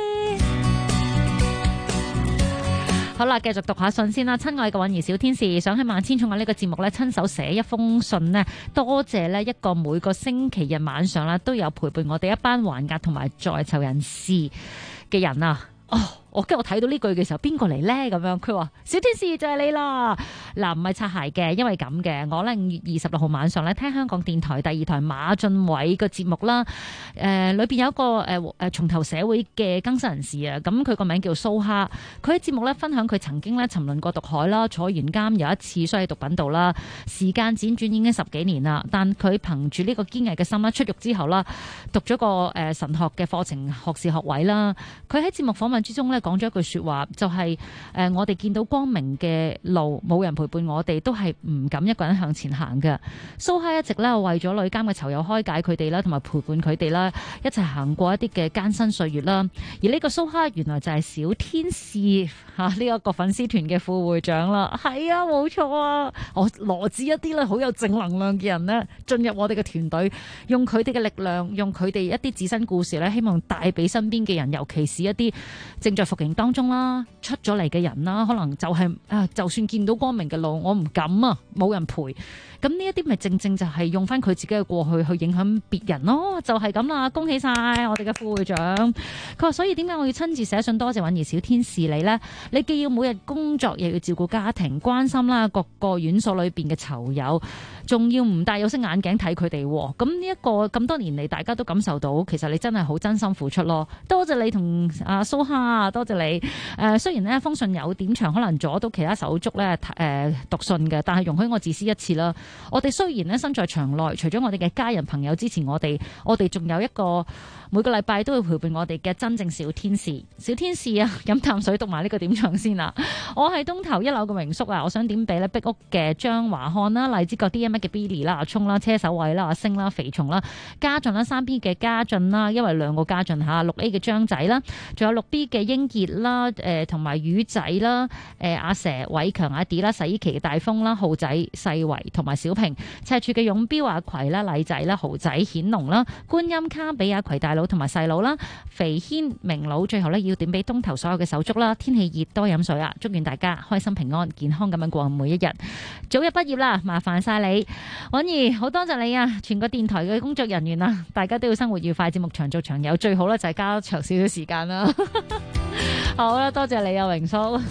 好啦，繼續讀下信先啦。親愛嘅韻兒小天使，想喺萬千寵愛呢個節目呢，親手寫一封信呢，多謝呢一個每個星期日晚上啦都有陪伴我哋一班還押同埋在囚人士嘅人啊。我睇到呢句嘅時候，邊個嚟呢？咁樣佢話小天使就係你啦。嗱，唔係擦鞋嘅，因為咁嘅，我呢5月26號晚上呢聽香港電台第2台馬俊偉嘅節目啦。裏邊有一個重投社會嘅更新人士啊，咁佢個名叫蘇蝦。佢喺節目呢分享佢曾經呢沉淪過毒海啦，坐完監有一次衰喺毒品度啦，時間輾轉已經10幾年啦。但佢憑住呢個堅毅嘅心啦，出獄之後啦，讀咗個神學嘅課程學士學位啦。佢喺節目訪問之中呢講咗一句說話，就係我哋見到光明嘅路冇人陪伴我哋，都係唔敢一個人向前行嘅。蘇蝦一直咧為咗女監嘅囚友開解佢哋啦，同埋陪伴佢哋啦，一齊行過一啲嘅艱辛歲月啦。而呢個蘇蝦原來就係小天使呢一個粉絲團嘅副會長啦。係啊，冇錯啊，我羅致一啲咧好有正能量嘅人呢進入我哋嘅團隊，用佢哋嘅力量，用佢哋一啲自身故事咧，希望帶俾身邊嘅人，尤其是一啲正在服刑當中啦，出咗嚟嘅人啦，可能就係就算見到光明嘅路，我唔敢啊，冇人陪。咁呢一啲咪正正就係用翻佢自己嘅過去去影響別人咯，就係咁啦。恭喜晒我哋嘅副會長。佢話所以點解我要親自寫信多謝韻兒小天使你呢？你既要每日工作，又要照顧家庭，關心啦各個院所裏邊嘅囚友，仲要唔戴有色眼鏡睇佢哋。咁呢一個咁多年嚟，大家都感受到，其實你真係好真心付出咯。多謝你同阿蘇蝦，多謝你。雖然呢封信有點長，可能阻到其他手足咧讀信嘅，但係容許我自私一次啦。我哋雖然咧身在場內，除咗我哋嘅家人朋友支持我哋仲有一個每個禮拜都會陪伴我哋嘅真正小天使。小天使啊，飲啖水讀埋呢個點唱先啦。我係東頭1樓嘅榮叔啊，我想點俾咧壁屋嘅張華漢啦、荔枝角 D M 嘅 Billy 啦、阿聰啦、車手位啦、阿星啦、肥蟲啦、家俊啦、3B 嘅家俊啦，因為2個家俊嚇，6A 嘅張仔啦，仲有6B 嘅英傑啦，同埋魚仔啦，阿蛇、偉強、阿 D 啦、洗衣旗嘅大風啦、浩仔、細維同埋小平、赤柱嘅勇標阿葵啦、禮仔啦、豪仔、顯龍啦、觀音卡比阿葵大佬同埋細佬啦、肥軒明佬，最後咧要點俾東頭所有嘅手足啦。天氣熱多飲水啊！祝願大家開心平安健康咁樣過每一日。早日畢業啦，麻煩晒你，韻兒，好多謝你啊！全個電台嘅工作人員啊，大家都要生活愉快，節目長做長有，最好咧就係加長少少時間啦。好啦，多謝你啊，榮叔。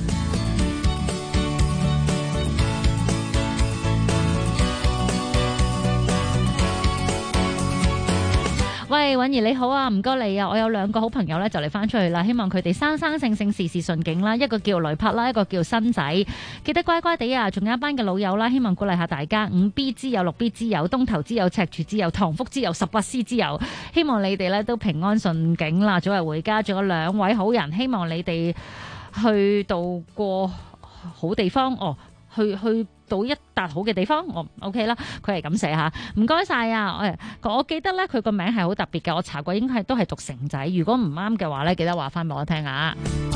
喂，韻兒你好啊，唔該你啊，我有2個好朋友咧就嚟翻出去啦，希望佢哋生生性性事事順境啦，一個叫雷柏啦，一個叫新仔，記得乖乖地啊，仲有一班嘅老友啦，希望鼓勵下大家，5B 之友、6B 之友、東頭之友、赤柱之友、塘福之友、18C 之友，希望你哋咧都平安順境啦，早日回家。仲有2位好人，希望你哋去到過好地方哦，去到一笪好嘅地方，我 OK 啦。佢係咁寫吓，唔該晒啊！我記得咧，佢個名係好特別嘅，我查過應該都係讀成仔。如果唔啱嘅話咧，記得話翻俾我聽啊！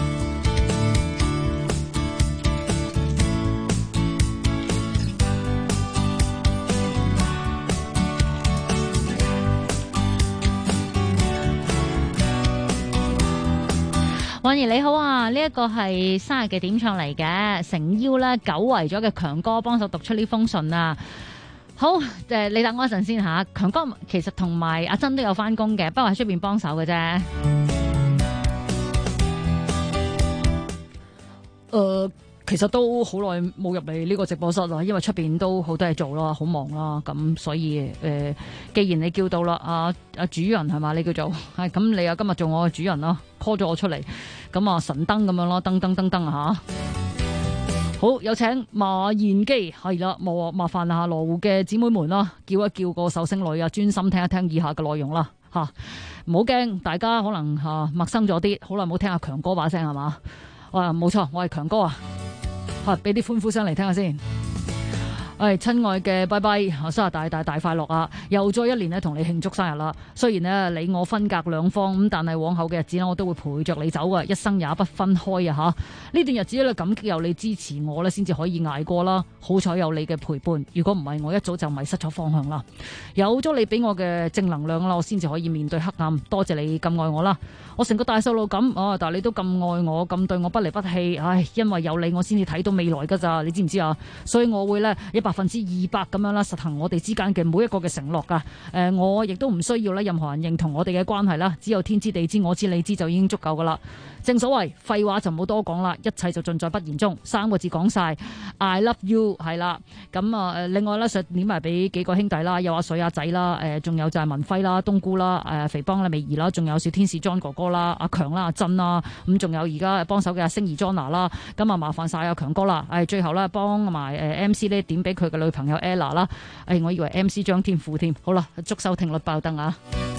韻兒你好啊，呢一個係生日嘅點唱嚟嘅，誠邀咧久違咗嘅強哥幫手讀出呢封信啊！好，你等我一陣先吓。強哥其實同埋阿珍都有翻工嘅，不過喺出邊幫手嘅啫。其實都好耐冇入嚟呢個直播室啦，因為出邊都好多嘢做啦，好忙啦，咁所以既然你叫到啦，阿主人係嘛，你叫做係咁，你又今日做我嘅主人啦 ，call 咗我出嚟，咁啊神燈咁樣咯，燈吓。 好，有請馬燕基，係啦，麻煩下羅湖嘅姊妹們啦，叫一叫個壽星女啊，專心聽一聽以下嘅內容啦，吓，唔好驚，大家可能陌生咗啲，好耐冇聽阿強哥把聲係嘛？冇錯，我係強哥啊，俾啲歡呼聲嚟聽下先。親愛嘅拜拜，生日大快樂啊！又再一年咧同你慶祝生日啦。雖然咧你我分隔兩方咁，但係往後嘅日子咧我都會陪着你走啊，一生也不分開啊！吓，呢段日子咧感激有你支持我咧，先至可以捱過啦。好彩有你嘅陪伴，如果唔係我一早就迷失咗方向啦。有咗你俾我嘅正能量啦，我先至可以面對黑暗。多謝你咁愛我啦，我成個大細路咁但係你都咁愛我，咁對我不離不棄。因為有你我先至睇到未來噶咋，你知唔知啊？所以我會咧100%咁樣啦，實行我哋之間嘅每一個嘅承諾噶。我亦都唔需要咧任何人認同我哋嘅關係啦，只有天知地知我知你知就已經足夠噶啦。正所謂廢話就唔好多講啦，一切就盡在不言中。3個字講晒 I love you 係啦。咁另外咧想點埋俾幾個兄弟啦，有阿水阿仔啦，仲有就係文輝啦、冬菇啦、肥邦啦、美儀啦，仲有小天使 John 哥哥啦、阿強啦、阿珍啦，咁仲有而家幫手嘅阿星兒 Jonna 啦。咁麻煩晒阿強哥啦。最後咧幫埋MC 呢點俾佢嘅女朋友 Ella 啦。我以為 MC 張天賦添。好啦，祝收聽率爆燈啊！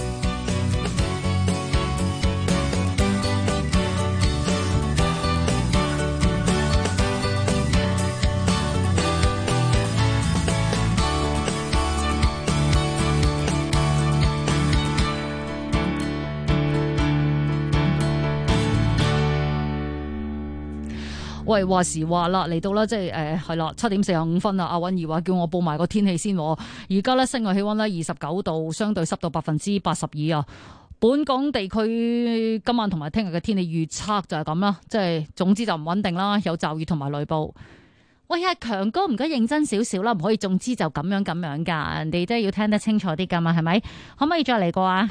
喂，話時話啦，嚟到啦，即係係啦，7:45啦。阿韻兒話叫我報埋個天氣先。而家咧室外氣溫咧29度，相對濕度82%啊。本港地區今晚同埋聽日嘅天氣預測就係咁啦，即係總之就唔穩定啦，有驟雨同埋雷暴。喂，阿強哥唔該認真少少啦，唔可以總之就咁樣噶，人哋都係要聽得清楚啲噶嘛，係咪？可唔可以再嚟過啊？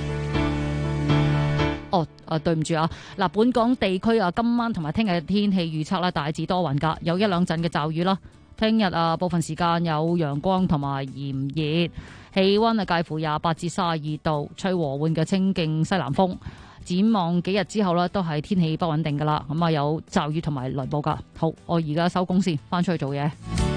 對唔住啊！嗱，本港地區今晚同埋聽日嘅天氣預測啦，大致多雲噶，有一兩陣嘅驟雨啦。聽日部分時間有陽光同埋炎熱，氣溫介乎28至32度，吹和緩嘅清勁西南風。展望幾日之後呢，都係天氣不穩定噶啦，咁有驟雨同埋雷暴噶。好，我而家收工先，翻出去做嘢。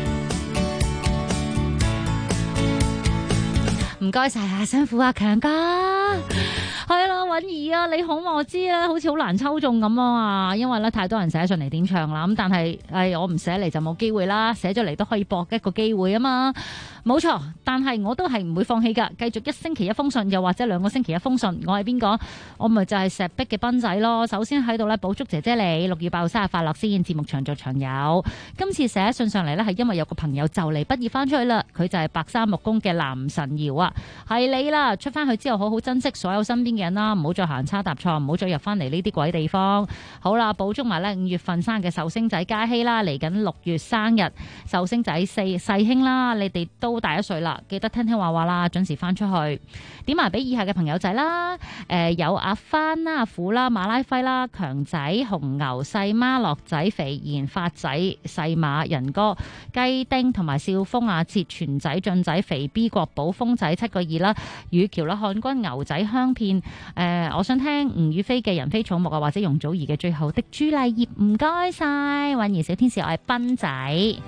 唔該晒啊，辛苦啊，強哥。係啦，韻兒啊，你好我知啦，好似好難抽中咁啊，因為咧太多人寫上嚟點唱啦，咁但係我唔寫嚟就冇機會啦，寫咗嚟都可以搏一個機會啊嘛，冇錯，但係我都係唔會放棄噶，繼續1星期1封信，又或者2個星期1封信，我係邊個？我咪就係石壁嘅賓仔咯。首先喺度咧，補祝姐姐你6月8號生日快樂先，節目長做長有。今次寫信上嚟咧，係因為有個朋友就嚟畢業翻出去啦，佢就係白沙木工嘅男神瑤啊，係你啦，出翻去之後好好珍惜所有身邊嘅人啦，唔好再行差踏錯，唔好再入翻嚟呢啲鬼地方。好啦，補祝埋咧5月份生嘅壽星仔嘉希啦，嚟緊6月生日，壽星仔細兄啦，你哋都大1歲啦，記得聽聽話話啦，準時翻出去。點埋俾以下嘅朋友仔啦，有阿番啦、阿虎啦、馬拉輝啦、強仔、紅牛、細媽、樂仔、肥賢、發仔、細馬、仁哥、雞丁同埋少峰、阿切、全仔、俊仔、肥 B、國寶、峰仔7個2啦、雨橋啦、漢君、牛仔、香片。我想聽吳雨霏嘅人非草木啊，或者容祖兒嘅最後的朱麗葉。唔該晒，韻兒小天使，我係賓仔。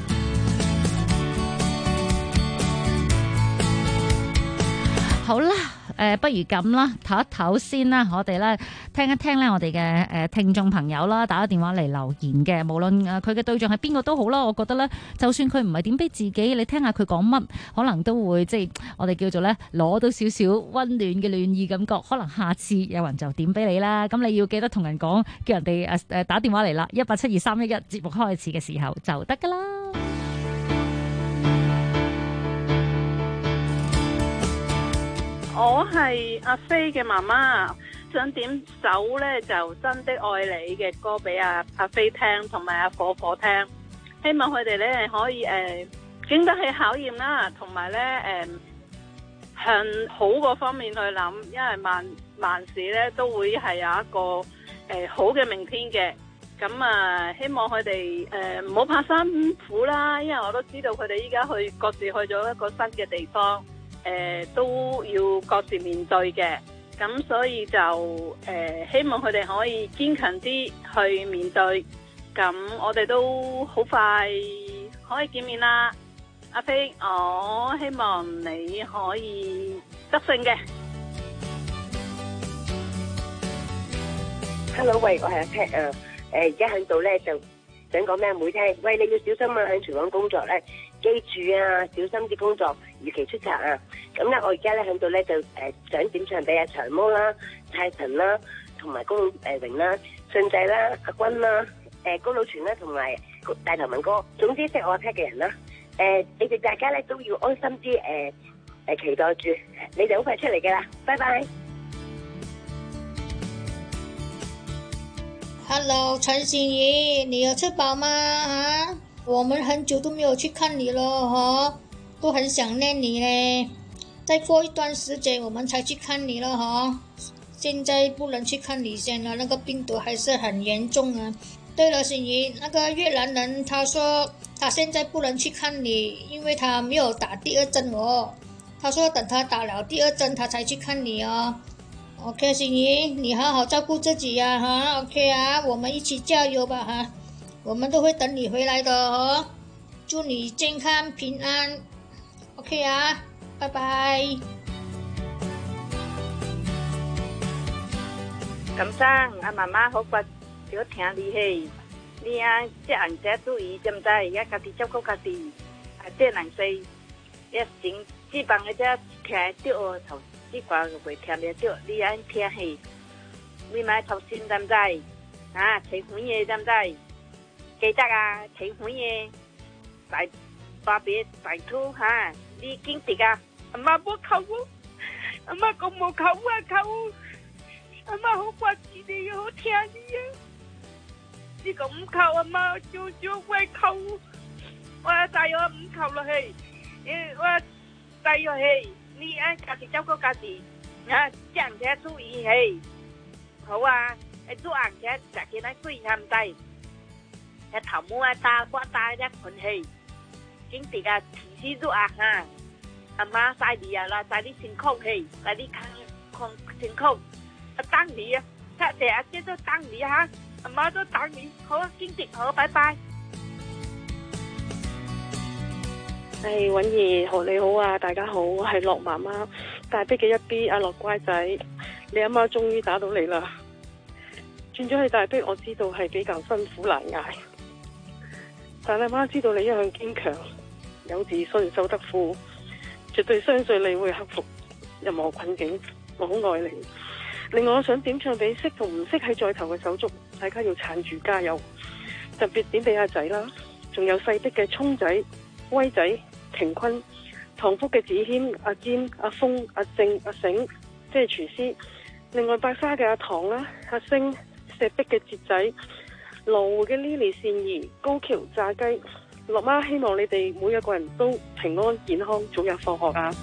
好啦，不如咁啦，唞一唞先啦，我哋咧聽一聽咧我哋嘅聽眾朋友啦，打個電話嚟留言嘅，無論佢嘅對象係邊個都好啦，我覺得咧，就算佢唔係點俾自己，你聽下佢講乜，可能都會即係我哋叫做咧攞到少少溫暖嘅暖意感覺，可能下次有人就點俾你啦。咁你要記得同人講，叫人哋打電話嚟啦，1872311，節目開始嘅時候就得噶啦。 我係阿飛嘅媽媽，想點首咧就真的愛你嘅歌俾阿飛聽，同埋阿火火聽，希望佢哋咧可以經得起考驗啦，同埋咧向好個方面去諗，因為萬事咧都會係有一個好嘅明天嘅。咁啊，希望佢哋唔好怕辛苦啦，因為我都知道佢哋依家各自去咗一個新嘅地方。都要各自面對嘅，咁所以就希望佢哋可以堅強啲去面對， 咁我哋都好快可以見面啦。阿飛，我希望你可以得勝嘅。 Hello， 喂，我係阿 Pat 啊。而家喺度咧就想講俾阿妹聽，喂，你要小心啊！喺廚房工作咧，記住啊，小心啲工作，如期出冊啊。咁咧，我而家咧喺度咧就想點唱俾阿長毛啦、泰臣啦，同埋高佬榮啦、順仔啦、阿君啦、高佬全啦，同埋大頭文哥。總之識我阿 Pat 嘅人啦，你哋大家咧都要安心啲，期待住，你哋好快出嚟嘅啦，拜拜。 Hello， 陳欣怡，你有吃飽嗎？啊，我們很久都沒有去看你了，哈，都很想念你嘞。再過一段時間我們才去看你了，哈。現在不能去看你先了，那個病毒還是很嚴重啊。對了，欣怡，那個越南人他說他現在不能去看你，因為他沒有打第二針哦。他說等他打了第二針，他才去看你哦。OK， 欣怡，你好好照顧自己呀，哈 ，OK 啊，我們一起加油吧，哈，我們都會等你回來的哦，祝你健康平安 ，OK 啊，拜拜。 咁生，阿媽媽好掛少聽你嘿，你啊，即人者注意，知唔知？而家家己照顧家己，即人世，一整基本嘅啫，聽到頭。呢個會聽得到，你安聽戲，你買頭先得唔得？啊，請款嘢得唔得？記得啊，請款嘢，大巴別大兔嚇，你堅持啊！阿媽冇扣喎，阿媽講冇扣啊扣，阿媽好掛住你，好聽你啊！你講唔扣，阿媽就會扣，我帶咗唔扣落去，我帶咗去。你啊，家己照顧家己，啊，這樣才注意嘿。好啊，做人且食起來水參仔，頭毛啊大骨大一捆氣，經地啊提示咗啊哈，阿媽曬你啊啦，曬你辛苦嘿，曬你康辛苦，啊等你啊，睇下阿姐都等你哈，阿媽都等你，好啊，經地好，拜拜。 允兒好，你好啊，大家好，我係樂媽媽，大逼嘅一 B 阿樂乖仔，你阿媽終於打到你啦。轉咗去大逼，我知道係比較辛苦難捱，但阿媽知道你一向堅強，有自信，守得富，絕對相信你會克服任何困境。我好愛你。另外，我想點唱俾識同唔識喺在頭嘅手足，大家要撐住加油。特別點俾阿仔啦，仲有細逼嘅聰仔、威仔、庭坤、唐福嘅子謙、阿尖、阿峰、阿正、阿醒，即係廚師。另外白沙嘅阿唐啦、阿星、石壁嘅節仔、羅湖嘅 Lily 善兒、高橋炸雞。樂媽希望你哋每一個人都平安健康，早日放學啊！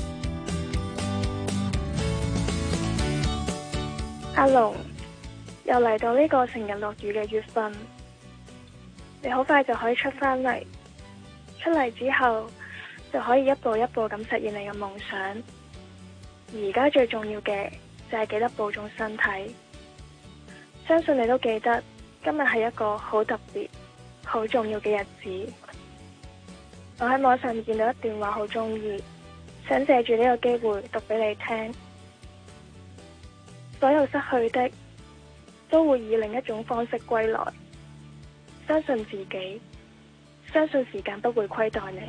阿龍，又嚟到呢個成日落雨嘅月份，你好快就可以出返嚟。出嚟之後就可以一步一步咁實現你嘅夢想。而家最重要嘅就係記得保重身體。相信你都記得今日係一個好特別、好重要嘅日子。我喺網上見到一段話好中意，想借住呢個機會讀俾你聽。所有失去的都會以另一種方式歸來。相信自己，相信時間不會虧待你。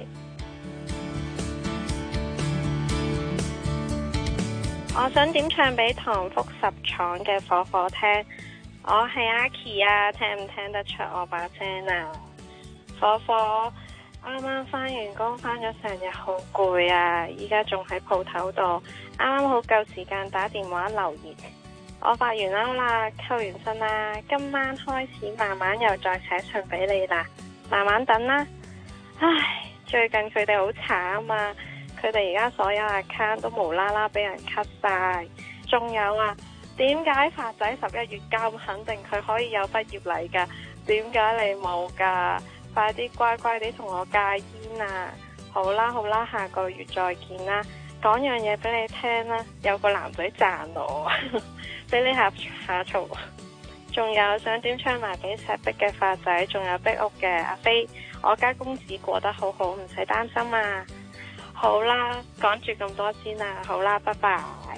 我想點唱俾唐福十廠嘅火火聽。我係阿琪啊，聽唔聽得出我把聲啊？火火，啱啱翻完工，翻咗成日好攰啊，依家仲喺鋪頭度，啱啱好夠時間打電話留言。我發完嬲啦，扣完信啦，今晚開始慢慢又再寫信俾你啦，慢慢等啦。唉，最近佢哋好慘啊，佢哋而家所有 account 都無啦啦俾人 cut 晒，仲有啊，點解發仔11月咁肯定佢可以有畢業禮噶？點解你冇噶？快啲乖乖地同我戒煙啊！好啦好啦，下個月再見啦。講樣嘢俾你聽啦，有個男仔讚我，俾你呷醋。 仲有想點唱埋俾石壁嘅發仔，仲有壁屋嘅阿飛，我家公子過得好好，唔使擔心啊。好啦，講住咁多先啦，好啦，拜拜。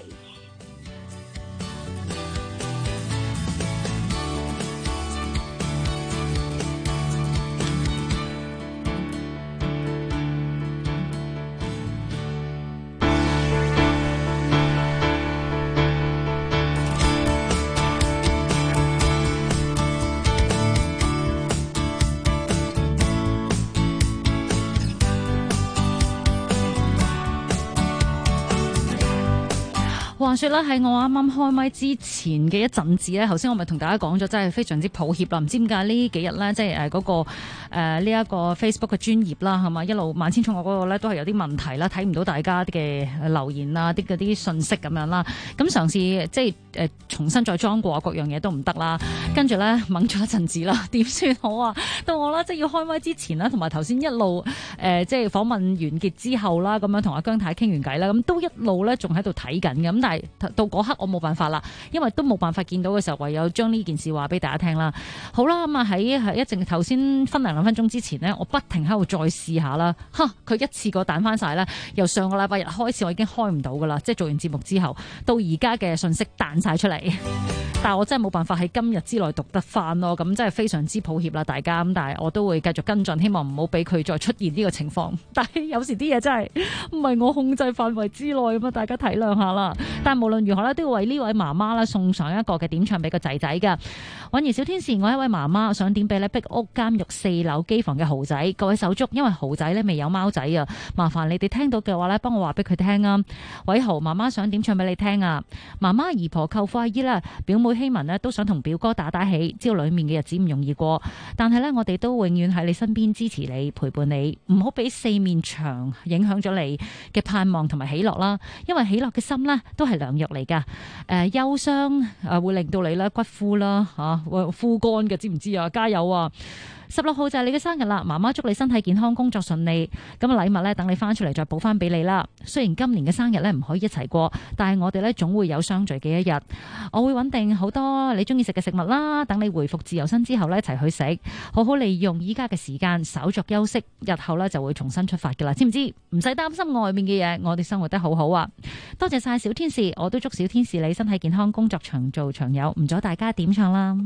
話說咧，喺我啱啱開麥之前嘅一陣子咧，頭先我咪同大家講咗，真係非常之抱歉啦。唔知點解呢幾日咧，即係嗰個呢一個 Facebook 嘅專頁啦，係嘛，一路萬千寵愛嗰個咧都係有啲問題啦，睇唔到大家嘅留言啊，嗰啲信息咁樣啦。咁嘗試即係重新再裝過，各樣嘢都唔得啦。跟住咧掹咗一陣子啦，點算好啊？到我啦，即係要開麥之前啦，同埋頭先一路即係訪問完結之後啦，咁樣同阿姜太傾完偈啦，咁都一路咧仲喺度睇緊嘅。咁但係到嗰刻我冇辦法啦，因為都冇辦法見到嘅時候，唯有將呢件事話俾大家聽啦。好啦，咁啊喺一陣頭先分零2分鐘之前呢，我不停喺度再試下啦。佢一次過彈翻晒咧，由上個禮拜日開始我已經開唔到噶啦，即係做完節目之後到而家嘅信息彈晒出嚟，但係我真係冇辦法喺今日之內讀得翻咯。咁真係非常之抱歉啦，大家。咁但係我都會繼續跟進，希望唔好俾佢再出現呢個情況。但係有時啲嘢真係唔係我控制範圍之內咁啊，大家體諒下啦。但係無論如何咧，都要為呢位媽媽咧送上一個嘅點唱俾個仔仔㗎。韻兒小天使，我一位媽媽想點俾咧壁屋監獄4樓機房嘅豪仔，各位手足，因為豪仔咧未有貓仔啊，麻煩你哋聽到嘅話咧，幫我話俾佢聽啊。偉豪，媽媽想點唱俾你聽啊。媽媽、姨婆、舅父、阿姨啦，表妹希文呢都想同表哥打打氣，知道裏面嘅日子唔容易過，但係咧我哋都永遠喺你身邊支持你，陪伴你，唔好俾四面牆影響咗你嘅盼望同埋喜樂啦。因為喜樂嘅心呢都係良藥嚟噶，憂傷會令到你咧骨枯啦會枯乾嘅，知唔知啊？加油啊！16號就係你嘅生日啦，媽媽祝你身體健康，工作順利。咁禮物咧等你翻出嚟再補翻俾你啦。雖然今年嘅生日咧唔可以一齊過，但係我哋咧總會有相聚嘅一日。我會穩定好多你中意食嘅食物啦，等你回復自由身之後咧一齊去食，好好利用依家嘅時間稍作休息，日後咧就會重新出發噶啦，知唔知？唔使擔心外面嘅嘢，我哋生活得好好啊！多謝晒小天使，我都祝小天使你身體健康，工作長做長有。唔阻大家點唱啦。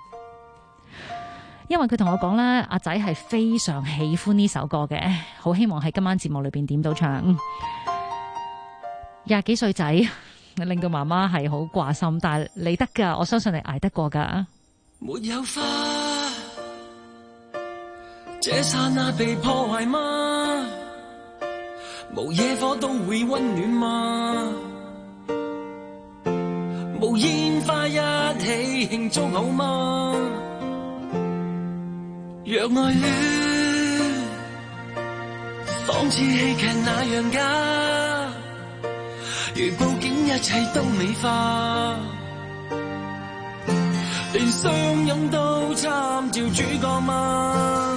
因為佢同我講咧，阿仔係非常喜歡呢首歌嘅，好希望喺今晚節目裏邊點到唱。20幾歲仔令到媽媽係好掛心，但係你得噶，我相信你捱得過噶。 沒有花，這剎那被破壞嗎？無野火都會溫暖嗎？無煙花一起慶祝好嗎？若愛戀仿似戲劇那樣假，如佈景一切都美化，連相擁都參照主角嗎？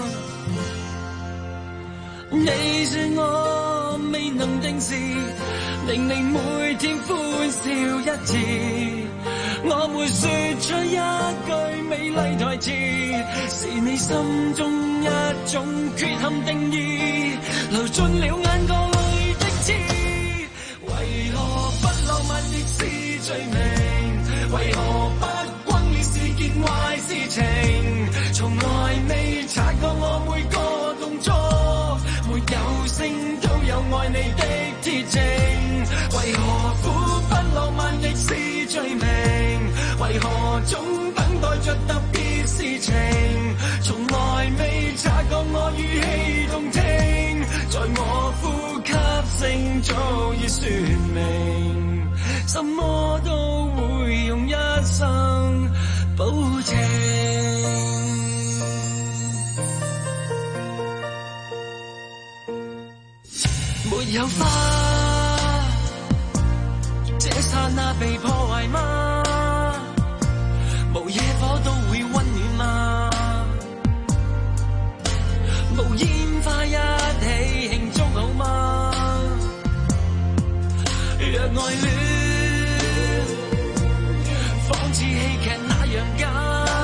你說我未能定時，令你每天歡笑一次，我會說出一句美麗台詞，是你心中一種缺陷定義，流盡了眼角裏的刺。為何不浪漫亦是罪名？為何不轟烈是件壞事情？從來未察覺我每個動作，沒有聲都有愛你的鐵證。為何苦不浪漫亦是罪名？為何總等待着特別事情？從來未察覺我語氣動聽，在我呼吸聲早已說明，什麼都會用一生保證。沒有花，這剎那被破壞嗎？無野火都會溫暖嗎？無煙花一起慶祝好嗎？若愛戀仿似戲劇那樣假，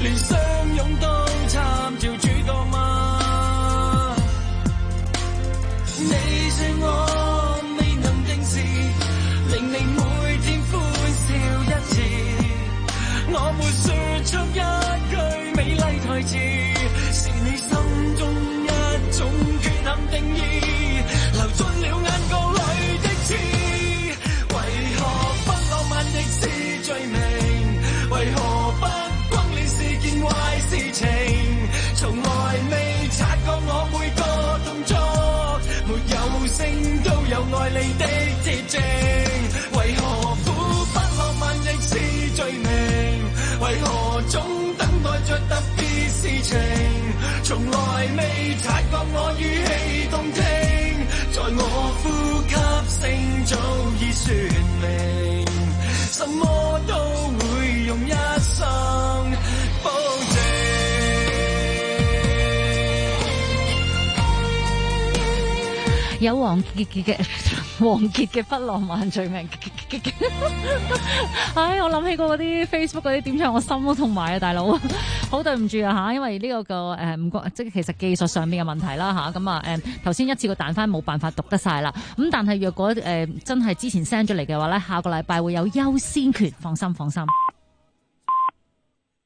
連相擁都參照主角嗎？你說我未能定時，令你每天歡笑一次。我沒說出一句美麗台詞，是你心中一種缺陷定義，流進了眼角裏的刺。為何不浪漫亦是罪名？為何不轟烈是件壞事情？從來未察覺我每個動作沒有聲都有愛你的鐵證。為何苦不浪漫亦是罪名？為何總等待着特別事情？從來未察覺我語氣動聽，在我呼吸聲早已說明，什麼都會用一生保證。 有王傑嘅不浪漫罪名。唉，我諗起過嗰啲 Facebook 嗰啲點唱，我心都痛埋啊，大佬。好對唔住啊嚇，因為呢個唔覺，即係其實技術上面嘅問題啦嚇。咁啊頭先一次個彈翻冇辦法讀得晒啦。咁但係若果真係之前 send 咗嚟嘅話咧，下個禮拜會有優先權，放心。